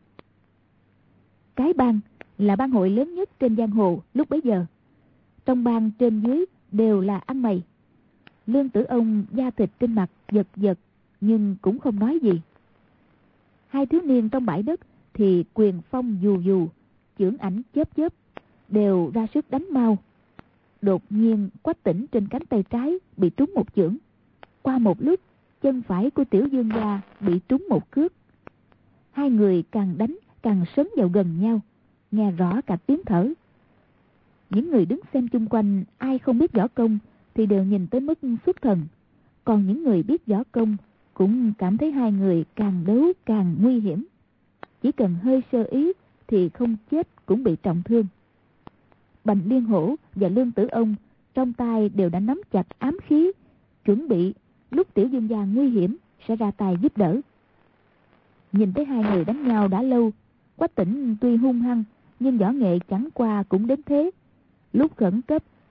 Cái bang là bang hội lớn nhất trên giang hồ lúc bấy giờ. Trong bang trên dưới đều là ăn mày. Lương Tử Ông da thịt trên mặt giật giật, nhưng cũng không nói gì. Hai thiếu niên trong bãi đất thì quyền phong dù dù, chưởng ảnh chớp chớp, đều ra sức đánh mau. Đột nhiên Quách Tĩnh trên cánh tay trái bị trúng một chưởng. Qua một lúc, chân phải của Tiểu Dương gia bị trúng một cước. Hai người càng đánh càng sấn vào gần nhau, nghe rõ cả tiếng thở. Những người đứng xem chung quanh ai không biết võ công thì đều nhìn tới mức xuất thần, còn những người biết võ công cũng cảm thấy hai người càng đấu càng nguy hiểm. Chỉ cần hơi sơ ý thì không chết cũng bị trọng thương. Bành Liên Hổ và Lương Tử Ông trong tay đều đã nắm chặt ám khí, chuẩn bị lúc Tiểu Dương gia nguy hiểm sẽ ra tay giúp đỡ. Nhìn thấy hai người đánh nhau đã lâu, Quách Tĩnh tuy hung hăng nhưng võ nghệ chẳng qua cũng đến thế. Lúc khẩn cấp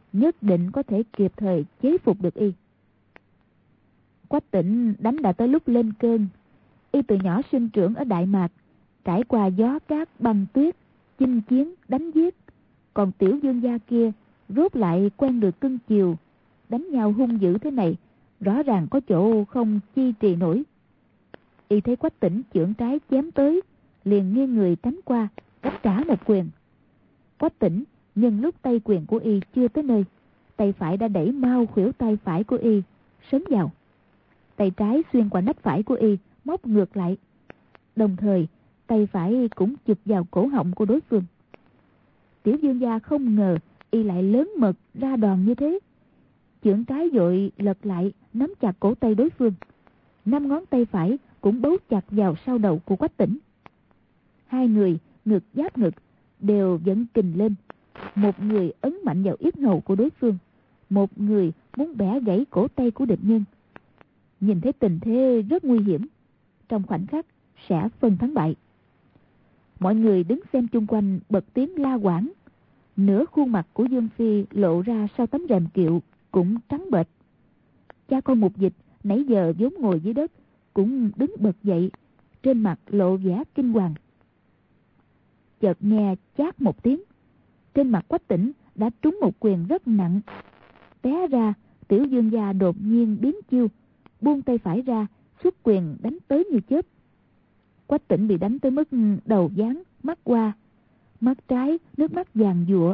nhất định có thể kịp thời chế phục được y. Quách Tĩnh đánh đã tới lúc lên cơn. Y từ nhỏ sinh trưởng ở Đại Mạc, trải qua gió cát băng tuyết, chinh chiến đánh giết. Còn Tiểu Dương gia kia rốt lại quen được cưng chiều, đánh nhau hung dữ thế này, rõ ràng có chỗ không chi trì nổi. Y thấy Quách Tĩnh chưởng trái chém tới, liền nghiêng người tránh qua, đánh trả một quyền. Quách Tĩnh nhân lúc tay quyền của y chưa tới nơi, tay phải đã đẩy mau khuỷu tay phải của y sấn vào. Tay trái xuyên qua nách phải của y, móc ngược lại. Đồng thời tay phải cũng chụp vào cổ họng của đối phương. Tiểu Dương gia không ngờ y lại lớn mật ra đòn như thế, chưởng trái vội lật lại, nắm chặt cổ tay đối phương. Năm ngón tay phải cũng bấu chặt vào sau đầu của Quách Tĩnh. Hai người ngực giáp ngực, đều dẫn kình lên. Một người ấn mạnh vào yết hầu của đối phương, một người muốn bẻ gãy cổ tay của địch nhân. Nhìn thấy tình thế rất nguy hiểm, trong khoảnh khắc sẽ phân thắng bại. Mọi người đứng xem chung quanh bật tiếng la quảng. Nửa khuôn mặt của Dương Phi lộ ra sau tấm rèm kiệu cũng trắng bệch. Cha con Mục Dịch nãy giờ vốn ngồi dưới đất cũng đứng bật dậy, trên mặt lộ vẻ kinh hoàng. Chợt nghe chát một tiếng, trên mặt Quách Tĩnh đã trúng một quyền rất nặng. Té ra, Tiểu Dương gia đột nhiên biến chiêu, buông tay phải ra, xuất quyền đánh tới như chớp. Quách Tĩnh bị đánh tới mức đầu giáng, mắt qua, mắt trái nước mắt vàng giụa.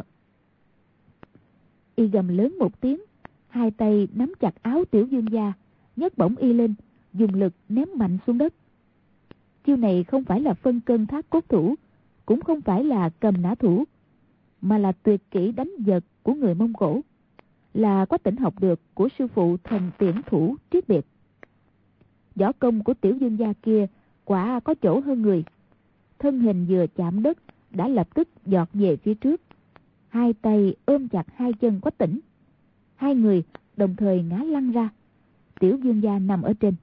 Y gầm lớn một tiếng, hai tay nắm chặt áo Tiểu Dương gia, nhấc bổng y lên, dùng lực ném mạnh xuống đất. Chiêu này không phải là phân cân thác cốt thủ, cũng không phải là cầm nã thủ, mà là tuyệt kỹ đánh giật của người Mông Cổ, là Quách Tĩnh học được của sư phụ Thần Tiễn Thủ Triết Biệt. Võ công của Tiểu Dương gia kia quả có chỗ hơn người. Thân hình vừa chạm đất đã lập tức giọt về phía trước, hai tay ôm chặt hai chân Quách Tĩnh. Hai người đồng thời ngã lăn ra. Tiểu Dương gia nằm ở trên.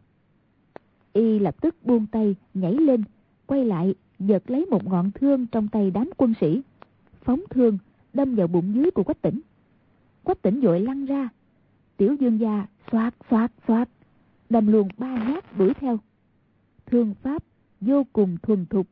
Y lập tức buông tay nhảy lên, quay lại giật lấy một ngọn thương trong tay đám quân sĩ, phóng thương đâm vào bụng dưới của Quách Tĩnh. Quách Tĩnh vội lăn ra. Tiểu Dương gia xoát xoát xoát đâm luôn ba nhát đuổi theo. Thương pháp vô cùng thuần thục.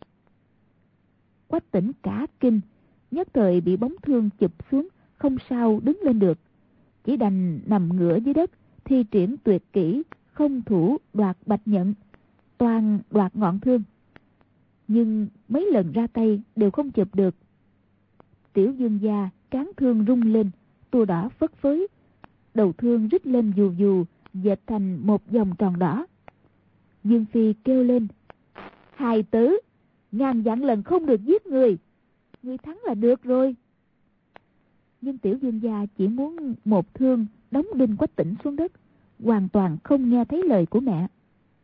Quách Tĩnh cả kinh, nhất thời bị bóng thương chụp xuống, không sao đứng lên được, chỉ đành nằm ngửa dưới đất, thi triển tuyệt kỹ không thủ đoạt bạch nhận, toàn đoạt ngọn thương. Nhưng mấy lần ra tay đều không chụp được. Tiểu Dương gia cán thương rung lên, tua đỏ phất phới, đầu thương rít lên dù dù, dệt thành một vòng tròn đỏ. Dương Phi kêu lên: "Hài tử, ngàn vạn lần không được giết người, người thắng là được rồi." Nhưng Tiểu Dương gia chỉ muốn một thương đóng đinh Quách Tĩnh xuống đất, hoàn toàn không nghe thấy lời của mẹ.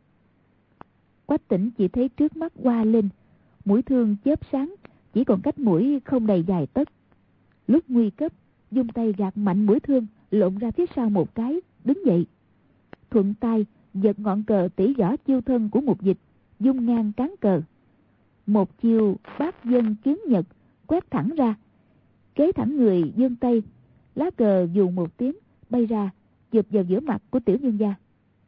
Quách Tĩnh chỉ thấy trước mắt hoa lên, mũi thương chớp sáng, chỉ còn cách mũi không đầy vài tấc. Lúc nguy cấp, dùng tay gạt mạnh mũi thương, lộn ra phía sau một cái, đứng dậy, thuận tay giật ngọn cờ tỷ võ chiêu thân của Mục Dịch, dung ngang cán cờ. Một chiêu bát dân kiếm nhật quét thẳng ra, kế thẳng người giương tay, lá cờ dù một tiếng bay ra, chụp vào giữa mặt của Tiểu Dương gia.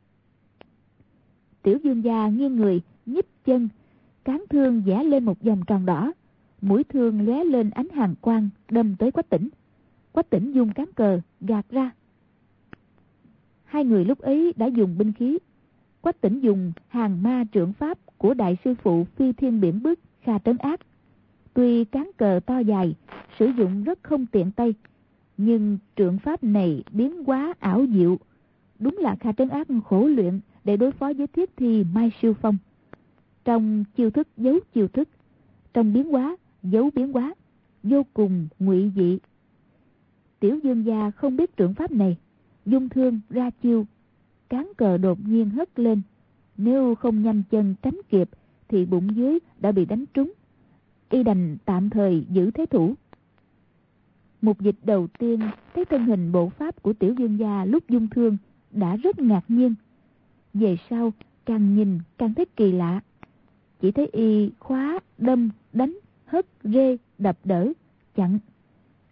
Tiểu Dương gia nghiêng người nhích chân, cán thương vẽ lên một vòng tròn đỏ, mũi thương lóe lên ánh hàn quang, đâm tới Quách Tĩnh. Quách Tĩnh dùng cán cờ gạt ra. Hai người lúc ấy đã dùng binh khí. Quách Tĩnh dùng hàng ma trượng pháp của đại sư phụ Phi Thiên Biển Bức Kha Trấn Ác. Tuy cán cờ to dài, sử dụng rất không tiện tay, nhưng trượng pháp này biến hóa ảo diệu, đúng là Kha Trấn Ác khổ luyện để đối phó với thiết thi Mai Siêu Phong. Trong chiêu thức giấu chiêu thức, trong biến hóa giấu biến hóa, vô cùng ngụy dị. Tiểu Dương gia không biết trượng pháp này, dung thương ra chiêu, cán cờ đột nhiên hất lên, nếu không nhanh chân tránh kịp thì bụng dưới đã bị đánh trúng. Y đành tạm thời giữ thế thủ. Mục Dịch đầu tiên thấy thân hình bộ pháp của Tiểu Dương gia lúc dung thương đã rất ngạc nhiên, về sau càng nhìn càng thấy kỳ lạ. Chỉ thấy y khóa, đâm, đánh, hất, rê, đập đỡ, chặn,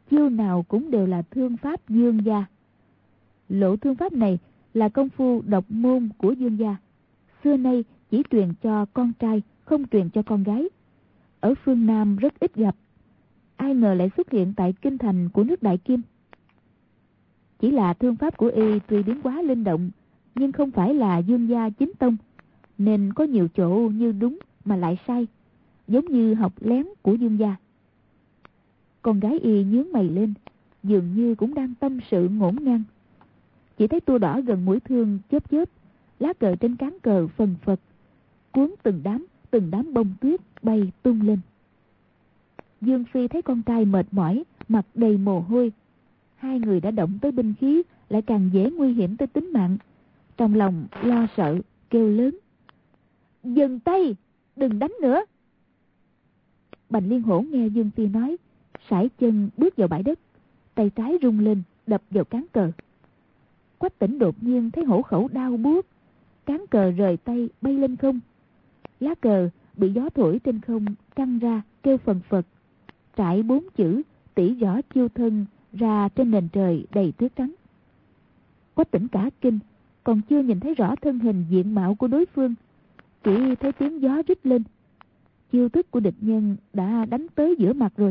chiêu nào cũng đều là thương pháp Dương gia. Lộ thương pháp này là công phu độc môn của Dương gia, xưa nay chỉ truyền cho con trai, không truyền cho con gái. Ở phương Nam rất ít gặp, ai ngờ lại xuất hiện tại kinh thành của nước Đại Kim. Chỉ là thương pháp của y tuy biến hóa linh động, nhưng không phải là Dương gia chính tông, nên có nhiều chỗ như đúng mà lại sai, giống như học lén của Dương gia. Con gái y nhướng mày lên, dường như cũng đang tâm sự ngổn ngang. Chỉ thấy tua đỏ gần mũi thương chớp chớp, lá cờ trên cán cờ phần phật, cuốn từng đám từng đám bông tuyết bay tung lên. Dương Phi thấy con trai mệt mỏi, mặt đầy mồ hôi, hai người đã động tới binh khí, lại càng dễ nguy hiểm tới tính mạng. Trong lòng lo sợ, kêu lớn: dừng tay, đừng đánh nữa. Bành Liên Hổ nghe Dương Phi nói, sải chân bước vào bãi đất, tay trái rung lên đập vào cán cờ. Quách Tĩnh đột nhiên thấy hổ khẩu đau buốt, cán cờ rời tay bay lên không. Lá cờ bị gió thổi trên không căng ra kêu phần phật, trải bốn chữ tỷ võ chiêu thân ra trên nền trời đầy tuyết trắng. Quách Tĩnh cả kinh, còn chưa nhìn thấy rõ thân hình diện mạo của đối phương, chỉ thấy tiếng gió rít lên, chiêu thức của địch nhân đã đánh tới giữa mặt rồi.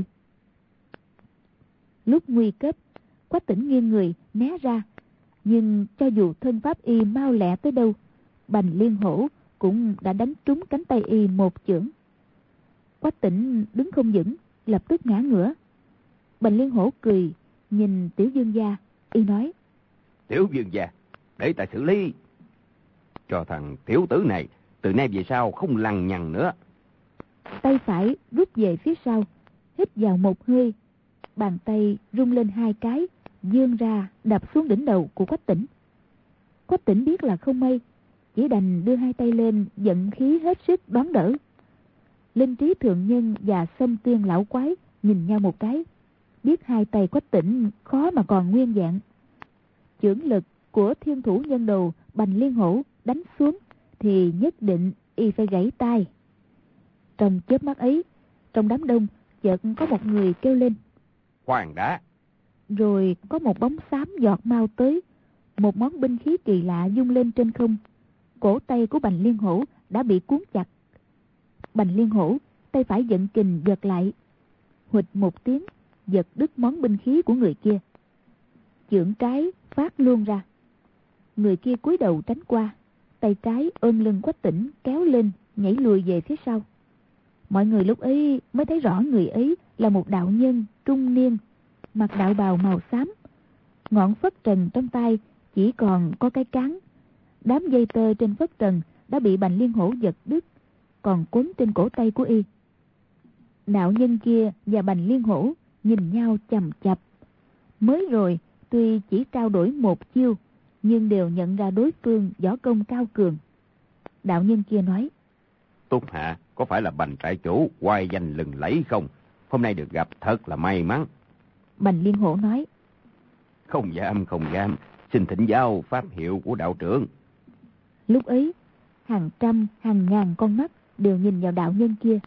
Lúc nguy cấp, Quách Tĩnh nghiêng người né ra, nhưng cho dù thân pháp y mau lẹ tới đâu, Bành Liên Hổ cũng đã đánh trúng cánh tay y một chưởng. Quách Tĩnh đứng không vững, lập tức ngã ngửa. Bành Liên Hổ cười nhìn Tiểu Dương gia, y nói: Tiểu Dương gia, để ta xử lý cho thằng tiểu tử này, từ nay về sau không lằng nhằng nữa. Tay phải rút về phía sau, hít vào một hơi, bàn tay rung lên hai cái, vươn ra đập xuống đỉnh đầu của Quách Tĩnh. Quách Tĩnh biết là không may, chỉ đành đưa hai tay lên vận khí hết sức đón đỡ. Linh Trí thượng nhân và Xâm Tiên lão quái nhìn nhau một cái, biết hai tay Quách Tĩnh khó mà còn nguyên vẹn. Chưởng lực của thiên thủ nhân đồ Bành Liên Hổ đánh xuống thì nhất định y phải gãy tay. Trong chớp mắt ấy, trong đám đông chợt có một người kêu lên: khoan đã. Rồi có một bóng xám giọt mau tới, một món binh khí kỳ lạ vung lên trên không. Cổ tay của Bành Liên Hổ đã bị cuốn chặt. Bành Liên Hổ tay phải vận kình giật lại, huỵch một tiếng giật đứt món binh khí của người kia. Chưởng trái phát luôn ra, người kia cúi đầu tránh qua, tay trái ôm lưng Quách Tĩnh kéo lên nhảy lùi về phía sau. Mọi người lúc ấy mới thấy rõ người ấy là một đạo nhân trung niên, mặc đạo bào màu xám, ngọn phất trần trong tay chỉ còn có cái cán. Đám dây tơ trên phất trần đã bị Bành Liên Hổ giật đứt, còn quấn trên cổ tay của y. Đạo nhân kia và Bành Liên Hổ nhìn nhau chằm chặp. Mới rồi tuy chỉ trao đổi một chiêu, nhưng đều nhận ra đối phương võ công cao cường. Đạo nhân kia nói: Túc hạ có phải là Bành trại chủ oai danh lừng lẫy không? Hôm nay được gặp thật là may mắn. Bành Liên Hổ nói: Không dám không dám, xin thỉnh giáo pháp hiệu của đạo trưởng. Lúc ấy hàng trăm hàng ngàn con mắt đều nhìn vào đạo nhân kia.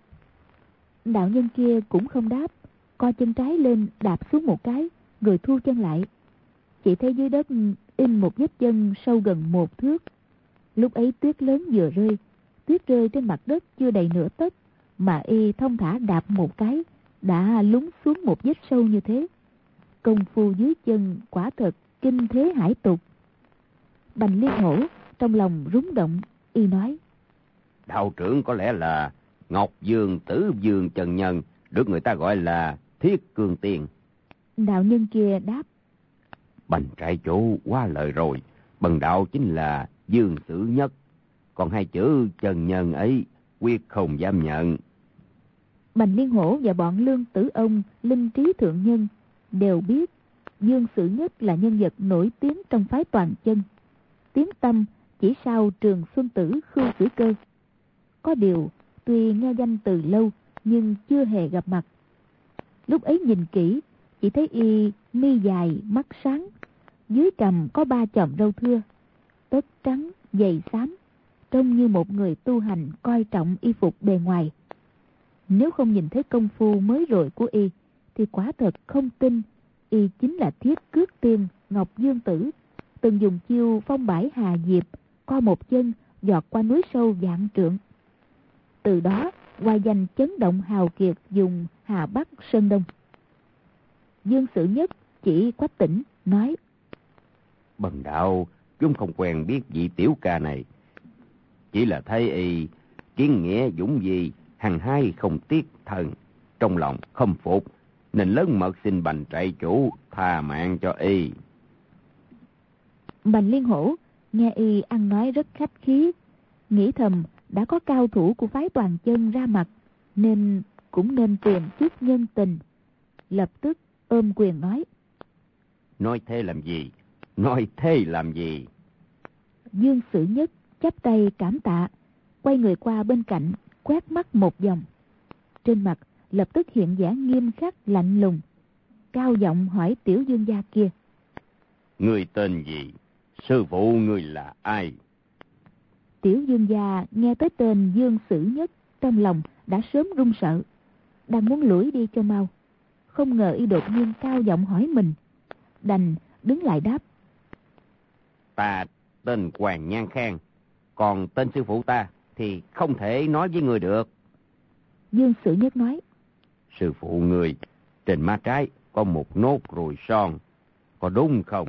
Đạo nhân kia cũng không đáp, co chân trái lên đạp xuống một cái, rồi thu chân lại. Chỉ thấy dưới đất in một vết chân sâu gần một thước. Lúc ấy tuyết lớn vừa rơi, tuyết rơi trên mặt đất chưa đầy nửa tấc, mà y thông thả đạp một cái đã lún xuống một vết sâu như thế. Công phu dưới chân quả thật kinh thế hải tục. Bành Liên Hổ trong lòng rúng động, y nói: Đạo trưởng có lẽ là Ngọc Dương Tử Dương Trần Nhân, được người ta gọi là Thiết Cương Tiên. Đạo nhân kia đáp: Bành trại chủ quá lời rồi, bần đạo chính là Dương Sử Nhất, còn hai chữ Trần Nhân ấy quyết không dám nhận. Bành Liên Hổ và bọn Lương Tử Ông, Linh Trí thượng nhân đều biết Dương Sử Nhất là nhân vật nổi tiếng trong phái Toàn Chân, tiếng tăm chỉ sau Trường Xuân Tử Khưu Sử Cơ. Có điều tuy nghe danh từ lâu nhưng chưa hề gặp mặt. Lúc ấy nhìn kỹ, chỉ thấy y mi dài mắt sáng, dưới cằm có ba chòm râu thưa, tóc trắng dày xám, trông như một người tu hành coi trọng y phục bề ngoài. Nếu không nhìn thấy công phu mới rồi của y thì quả thật không tin Y chính là thiết cước tiên Ngọc Dương Tử, từng dùng chiêu phong bãi hà diệp, co một chân giọt qua núi sâu vạn trượng. Từ đó qua danh chấn động hào kiệt dùng Hà Bắc Sơn Đông. Dương Sử Nhất chỉ Quách Tĩnh nói: Bần đạo chúng không quen biết vị tiểu ca này, chỉ là thấy y kiến nghĩa dũng gì, hăng hái không tiếc thân, trong lòng khâm phục, nên lớn mật xin Bành trại chủ tha mạng cho y. Bành Liên Hổ nghe y ăn nói rất khách khí, nghĩ thầm đã có cao thủ của phái Toàn Chân ra mặt, nên cũng nên tìm chút nhân tình, lập tức ôm quyền nói: Nói thế làm gì? Nói thế làm gì? Dương Sử Nhất chắp tay cảm tạ, quay người qua bên cạnh, quét mắt một vòng. Trên mặt lập tức hiện vẻ nghiêm khắc lạnh lùng, cao giọng hỏi tiểu dương gia kia: Người tên gì? Sư phụ người là ai? Tiểu dương gia nghe tới tên Dương Sử Nhất, trong lòng đã sớm run sợ, đang muốn lủi đi cho mau, không ngờ y đột nhiên cao giọng hỏi mình, đành đứng lại đáp: Ta tên Hoàng Nhan Khang, còn tên sư phụ ta thì không thể nói với người được. Dương Sử Nhất nói: Sư phụ người trên má trái có một nốt ruồi son, có đúng không?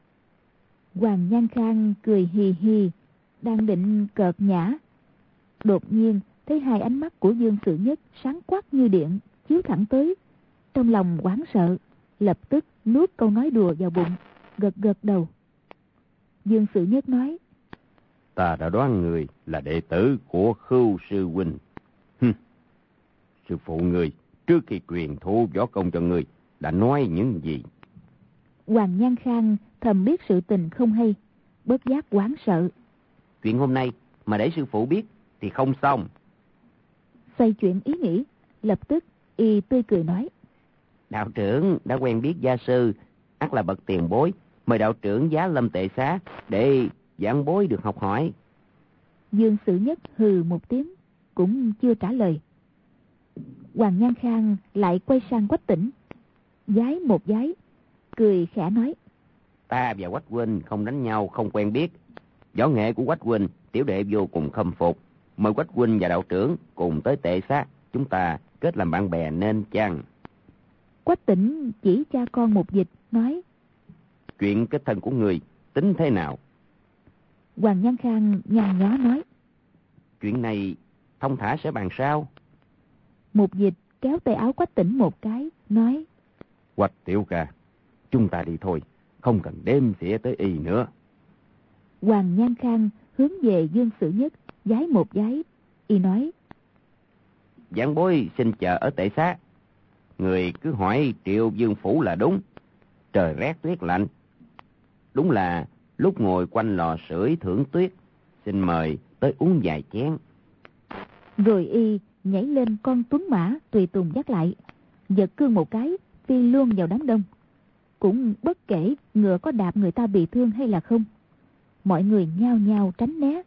Hoàng Nhan Khang cười hì hì, đang định cợt nhã, đột nhiên thấy hai ánh mắt của Dương Sử Nhất sáng quắc như điện chiếu thẳng tới, trong lòng hoảng sợ, lập tức nuốt câu nói đùa vào bụng, gật gật đầu. Dương Sử Nhất nói: Ta đã đoán người là đệ tử của Khưu sư huynh. Hừm. Sư phụ người trước khi truyền thụ võ công cho người đã nói những gì? Hoàng Nhan Khang thầm biết sự tình không hay, bất giác hoảng sợ. Chuyện hôm nay mà để sư phụ biết thì không xong. Xoay chuyển ý nghĩ, lập tức y tươi cười nói: Đạo trưởng đã quen biết gia sư, ắt là bậc tiền bối, mời đạo trưởng giá lâm tệ xá để giảng bối được học hỏi. Dương Sử Nhất hừ một tiếng, cũng chưa trả lời. Hoàng Nhan Khang lại quay sang Quách Tĩnh, giái một giái, cười khẽ nói: Ta và Quách huynh không đánh nhau, không quen biết. Võ nghệ của Quách huynh tiểu đệ vô cùng khâm phục, mời Quách huynh và đạo trưởng cùng tới tệ xá, chúng ta kết làm bạn bè nên chăng? Quách Tĩnh chỉ cha con một dịch nói: Chuyện kết thân của người tính thế nào? Hoàng Nhan Khang nhăn nhó nói: Chuyện này thông thả sẽ bàn sao? Một dịch kéo tay áo Quách Tĩnh một cái, nói: Quách tiểu ca, chúng ta đi thôi, không cần đêm xỉa tới y nữa. Hoàng Nhan Khang hướng về Dương Sử Nhất giái một giái, y nói: Giảng bối xin chờ ở tệ xá. Người cứ hỏi Triệu Dương phủ là đúng. Trời rét tuyết lạnh, đúng là lúc ngồi quanh lò sưởi thưởng tuyết. Xin mời tới uống vài chén. Rồi y nhảy lên con tuấn mã tùy tùng dắt lại, giật cương một cái phi luôn vào đám đông, cũng bất kể ngựa có đạp người ta bị thương hay là không. Mọi người nhao nhao tránh né.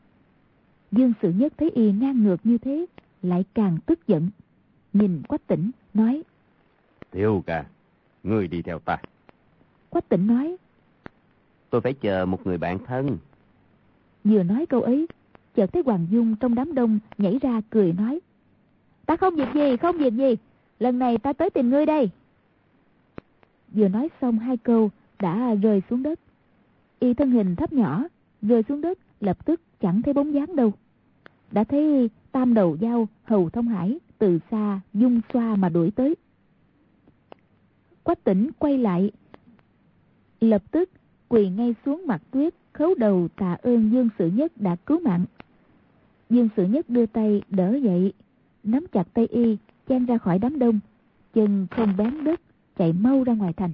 Dương Sử Nhất thấy y ngang ngược như thế, lại càng tức giận, nhìn Quách Tĩnh nói: Tiểu ca, ngươi đi theo ta. Quách Tĩnh nói: Tôi phải chờ một người bạn thân. Vừa nói câu ấy, chợt thấy Hoàng Dung trong đám đông nhảy ra cười nói: Ta không việc gì, không việc gì, lần này ta tới tìm ngươi đây. Vừa nói xong hai câu đã rơi xuống đất. Y thân hình thấp nhỏ, rơi xuống đất lập tức chẳng thấy bóng dáng đâu. Đã thấy tam đầu dao Hầu Thông Hải từ xa dung xoa mà đuổi tới. Quách Tĩnh quay lại, lập tức quỳ ngay xuống mặt tuyết, khấu đầu tạ ơn Dương Sử Nhất đã cứu mạng. Dương Sử Nhất đưa tay đỡ dậy, nắm chặt tay y, chen ra khỏi đám đông, chân không bén đất, chạy mau ra ngoài thành.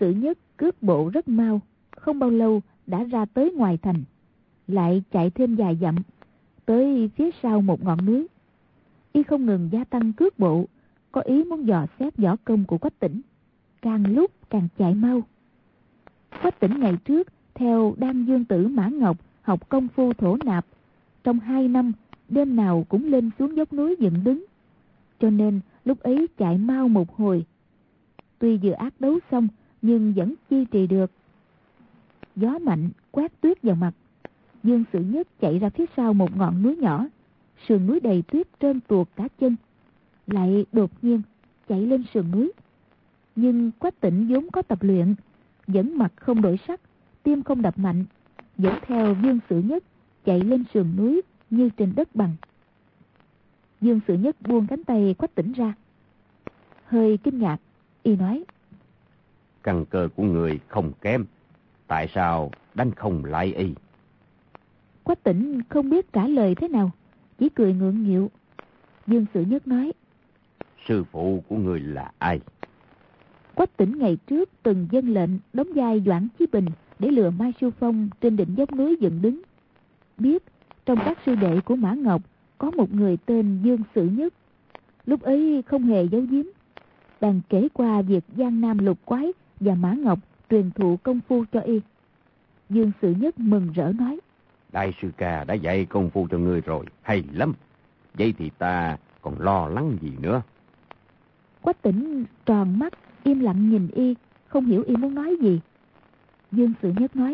Sử Nhất cước bộ rất mau, không bao lâu đã ra tới ngoài thành, lại chạy thêm vài dặm, tới phía sau một ngọn núi. Y không ngừng gia tăng cước bộ, có ý muốn dò xét võ công của Quách Tĩnh, càng lúc càng chạy mau. Quách Tĩnh ngày trước theo Đan Dương tử Mã Ngọc học công phu thổ nạp, trong hai năm đêm nào cũng lên xuống dốc núi dựng đứng, cho nên lúc ấy chạy mau một hồi. Tuy vừa ác đấu xong nhưng vẫn duy trì được. Gió mạnh quét tuyết vào mặt, Dương Sử Nhất chạy ra phía sau một ngọn núi nhỏ, sườn núi đầy tuyết trơn tuột cả chân, lại đột nhiên chạy lên sườn núi. Nhưng Quách Tĩnh vốn có tập luyện, vẫn mặt không đổi sắc, tim không đập mạnh, dẫn theo Dương Sử Nhất chạy lên sườn núi như trên đất bằng. Dương Sử Nhất buông cánh tay Quách Tĩnh ra, hơi kinh ngạc, y nói: Căn cơ của người không kém, tại sao đánh không lại y? Quách Tĩnh không biết trả lời thế nào, chỉ cười ngượng nghịu. Dương Sử Nhất nói: Sư phụ của người là ai? Quách Tĩnh ngày trước từng dâng lệnh đóng vai Doãn Chí Bình để lừa Mai Siêu Phong trên đỉnh dốc núi dựng đứng. Biết trong các sư đệ của Mã Ngọc có một người tên Dương Sử Nhất, lúc ấy không hề giấu giếm, đang kể qua việc Giang Nam Lục Quái và Mã Ngọc truyền thụ công phu cho y. Dương Sử Nhất mừng rỡ nói: Đại sư ca đã dạy công phu cho ngươi rồi, hay lắm. Vậy thì ta còn lo lắng gì nữa? Quách Tĩnh tròn mắt, im lặng nhìn y, không hiểu y muốn nói gì. Dương Sử Nhất nói: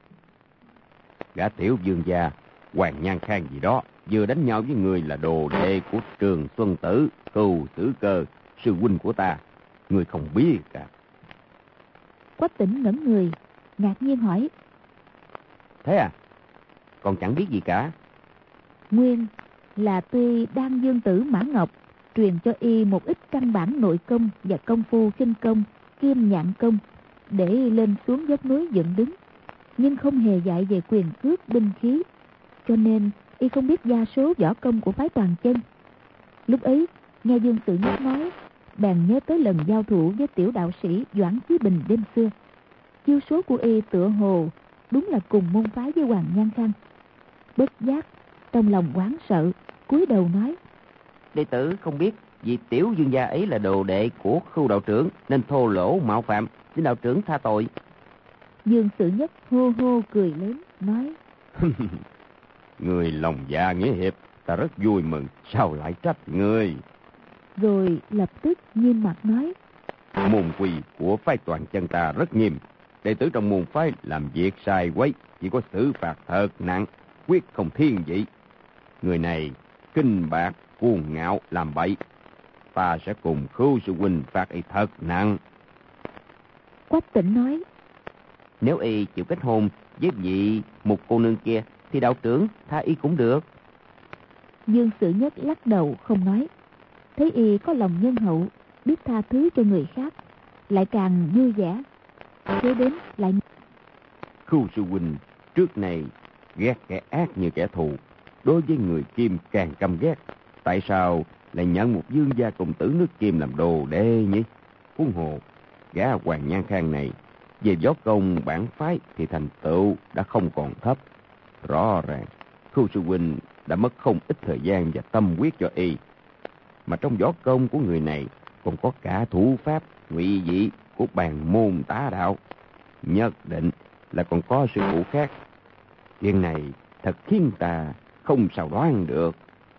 Gã tiểu vương gia Hoàng Nhan Khang gì đó vừa đánh nhau với người là đồ đệ của Trường Xuân Tử, Cừu Tử Cơ, sư huynh của ta. Người không biết à? Quách Tĩnh ngẩn người, ngạc nhiên hỏi: Thế à? Còn chẳng biết gì cả. Nguyên là tuy Đan Dương tử Mã Ngọc truyền cho y một ít căn bản nội công và công phu khinh công, kim nhạn công để lên xuống dốc núi dựng đứng, nhưng không hề dạy về quyền cước binh khí, cho nên y không biết gia số võ công của phái Toàn Chân. Lúc ấy nghe Dương Sử Nhất nói, bèn nhớ tới lần giao thủ với tiểu đạo sĩ Doãn Chí Bình đêm xưa. Chiêu số của y tựa hồ đúng là cùng môn phái với Hoàng Nhan Khang. Bất giác trong lòng hoảng sợ, cúi đầu nói: Đệ tử không biết, vì tiểu vương gia ấy là đồ đệ của Khưu đạo trưởng nên thô lỗ mạo phạm, xin đạo trưởng tha tội. Dương Sử Nhất hô hô cười lớn nói: Người lòng dạ nghĩa hiệp, ta rất vui mừng, sao lại trách người? Rồi lập tức nghiêm mặt nói: Môn quy của phái Toàn Chân ta rất nghiêm, đệ tử trong môn phái làm việc sai quấy chỉ có xử phạt thật nặng, quyết không thiên vị. Người này kinh bạc cuồng ngạo làm bậy, ta sẽ cùng Khưu sư huynh phạt y thật nặng. Quách Tĩnh nói: Nếu y chịu kết hôn với vị một cô nương kia thì đạo trưởng tha y cũng được. Dương Sử Nhất lắc đầu không nói. Thấy y có lòng nhân hậu, biết tha thứ cho người khác, lại càng vui vẻ. Kế đến lại: Khưu sư huynh trước này ghét kẻ ác như kẻ thù, đối với người Kim càng căm ghét. Tại sao lại nhận một vương gia công tử nước Kim làm đồ đệ nhỉ? Huống hồ gã Hoàng Nhan Khang này về võ công bản phái thì thành tựu đã không còn thấp. Rõ ràng Khưu sư huynh đã mất không ít thời gian và tâm huyết cho y, mà trong võ công của người này còn có cả thủ pháp ngụy dị của bàn môn tá đạo, nhất định là còn có sự phụ khác. Chuyện này thật khiến ta không sao đoán được.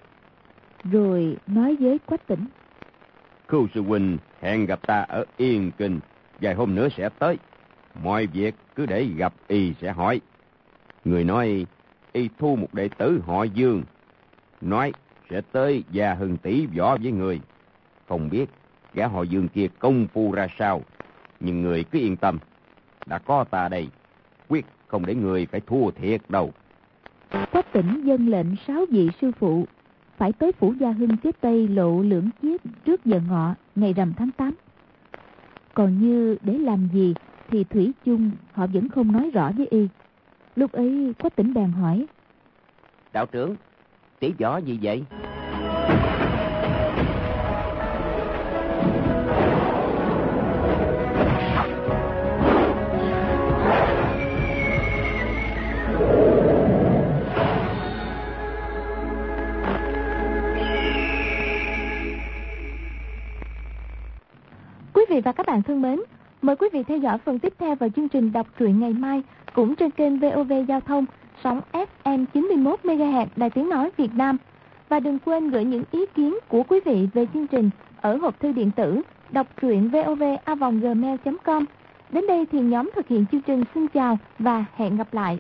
Rồi nói với Quách Tĩnh: Khưu sư huynh hẹn gặp ta ở Yên Kinh, vài hôm nữa sẽ tới. Mọi việc cứ để gặp y sẽ hỏi. Người nói y thu một đệ tử họ Dương, nói sẽ tới Gia Hưng tỷ võ với người. Không biết gã họ Dương kia công phu ra sao, nhưng người cứ yên tâm, đã có ta đây, quyết không để người phải thua thiệt đâu. Quách Tĩnh dâng lệnh sáu vị sư phụ phải tới phủ Gia Hưng phía tây lộ Lưỡng Chiết trước giờ ngọ ngày rằm tháng tám. Còn như để làm gì thì thủy chung họ vẫn không nói rõ với y. Lúc ấy Quách Tĩnh bèn hỏi: Đạo trưởng, tỷ võ gì vậy? và các bạn thân mến, mời quý vị theo dõi phần tiếp theo vào chương trình đọc truyện ngày mai cũng trên kênh vê o vê Giao thông, sóng ép em chín mươi mốt mê ga héc Đài Tiếng Nói Việt Nam. Và đừng quên gửi những ý kiến của quý vị về chương trình ở hộp thư điện tử đọc truyện vov a vòng gmail chấm com. Đến đây thì nhóm thực hiện chương trình xin chào và hẹn gặp lại.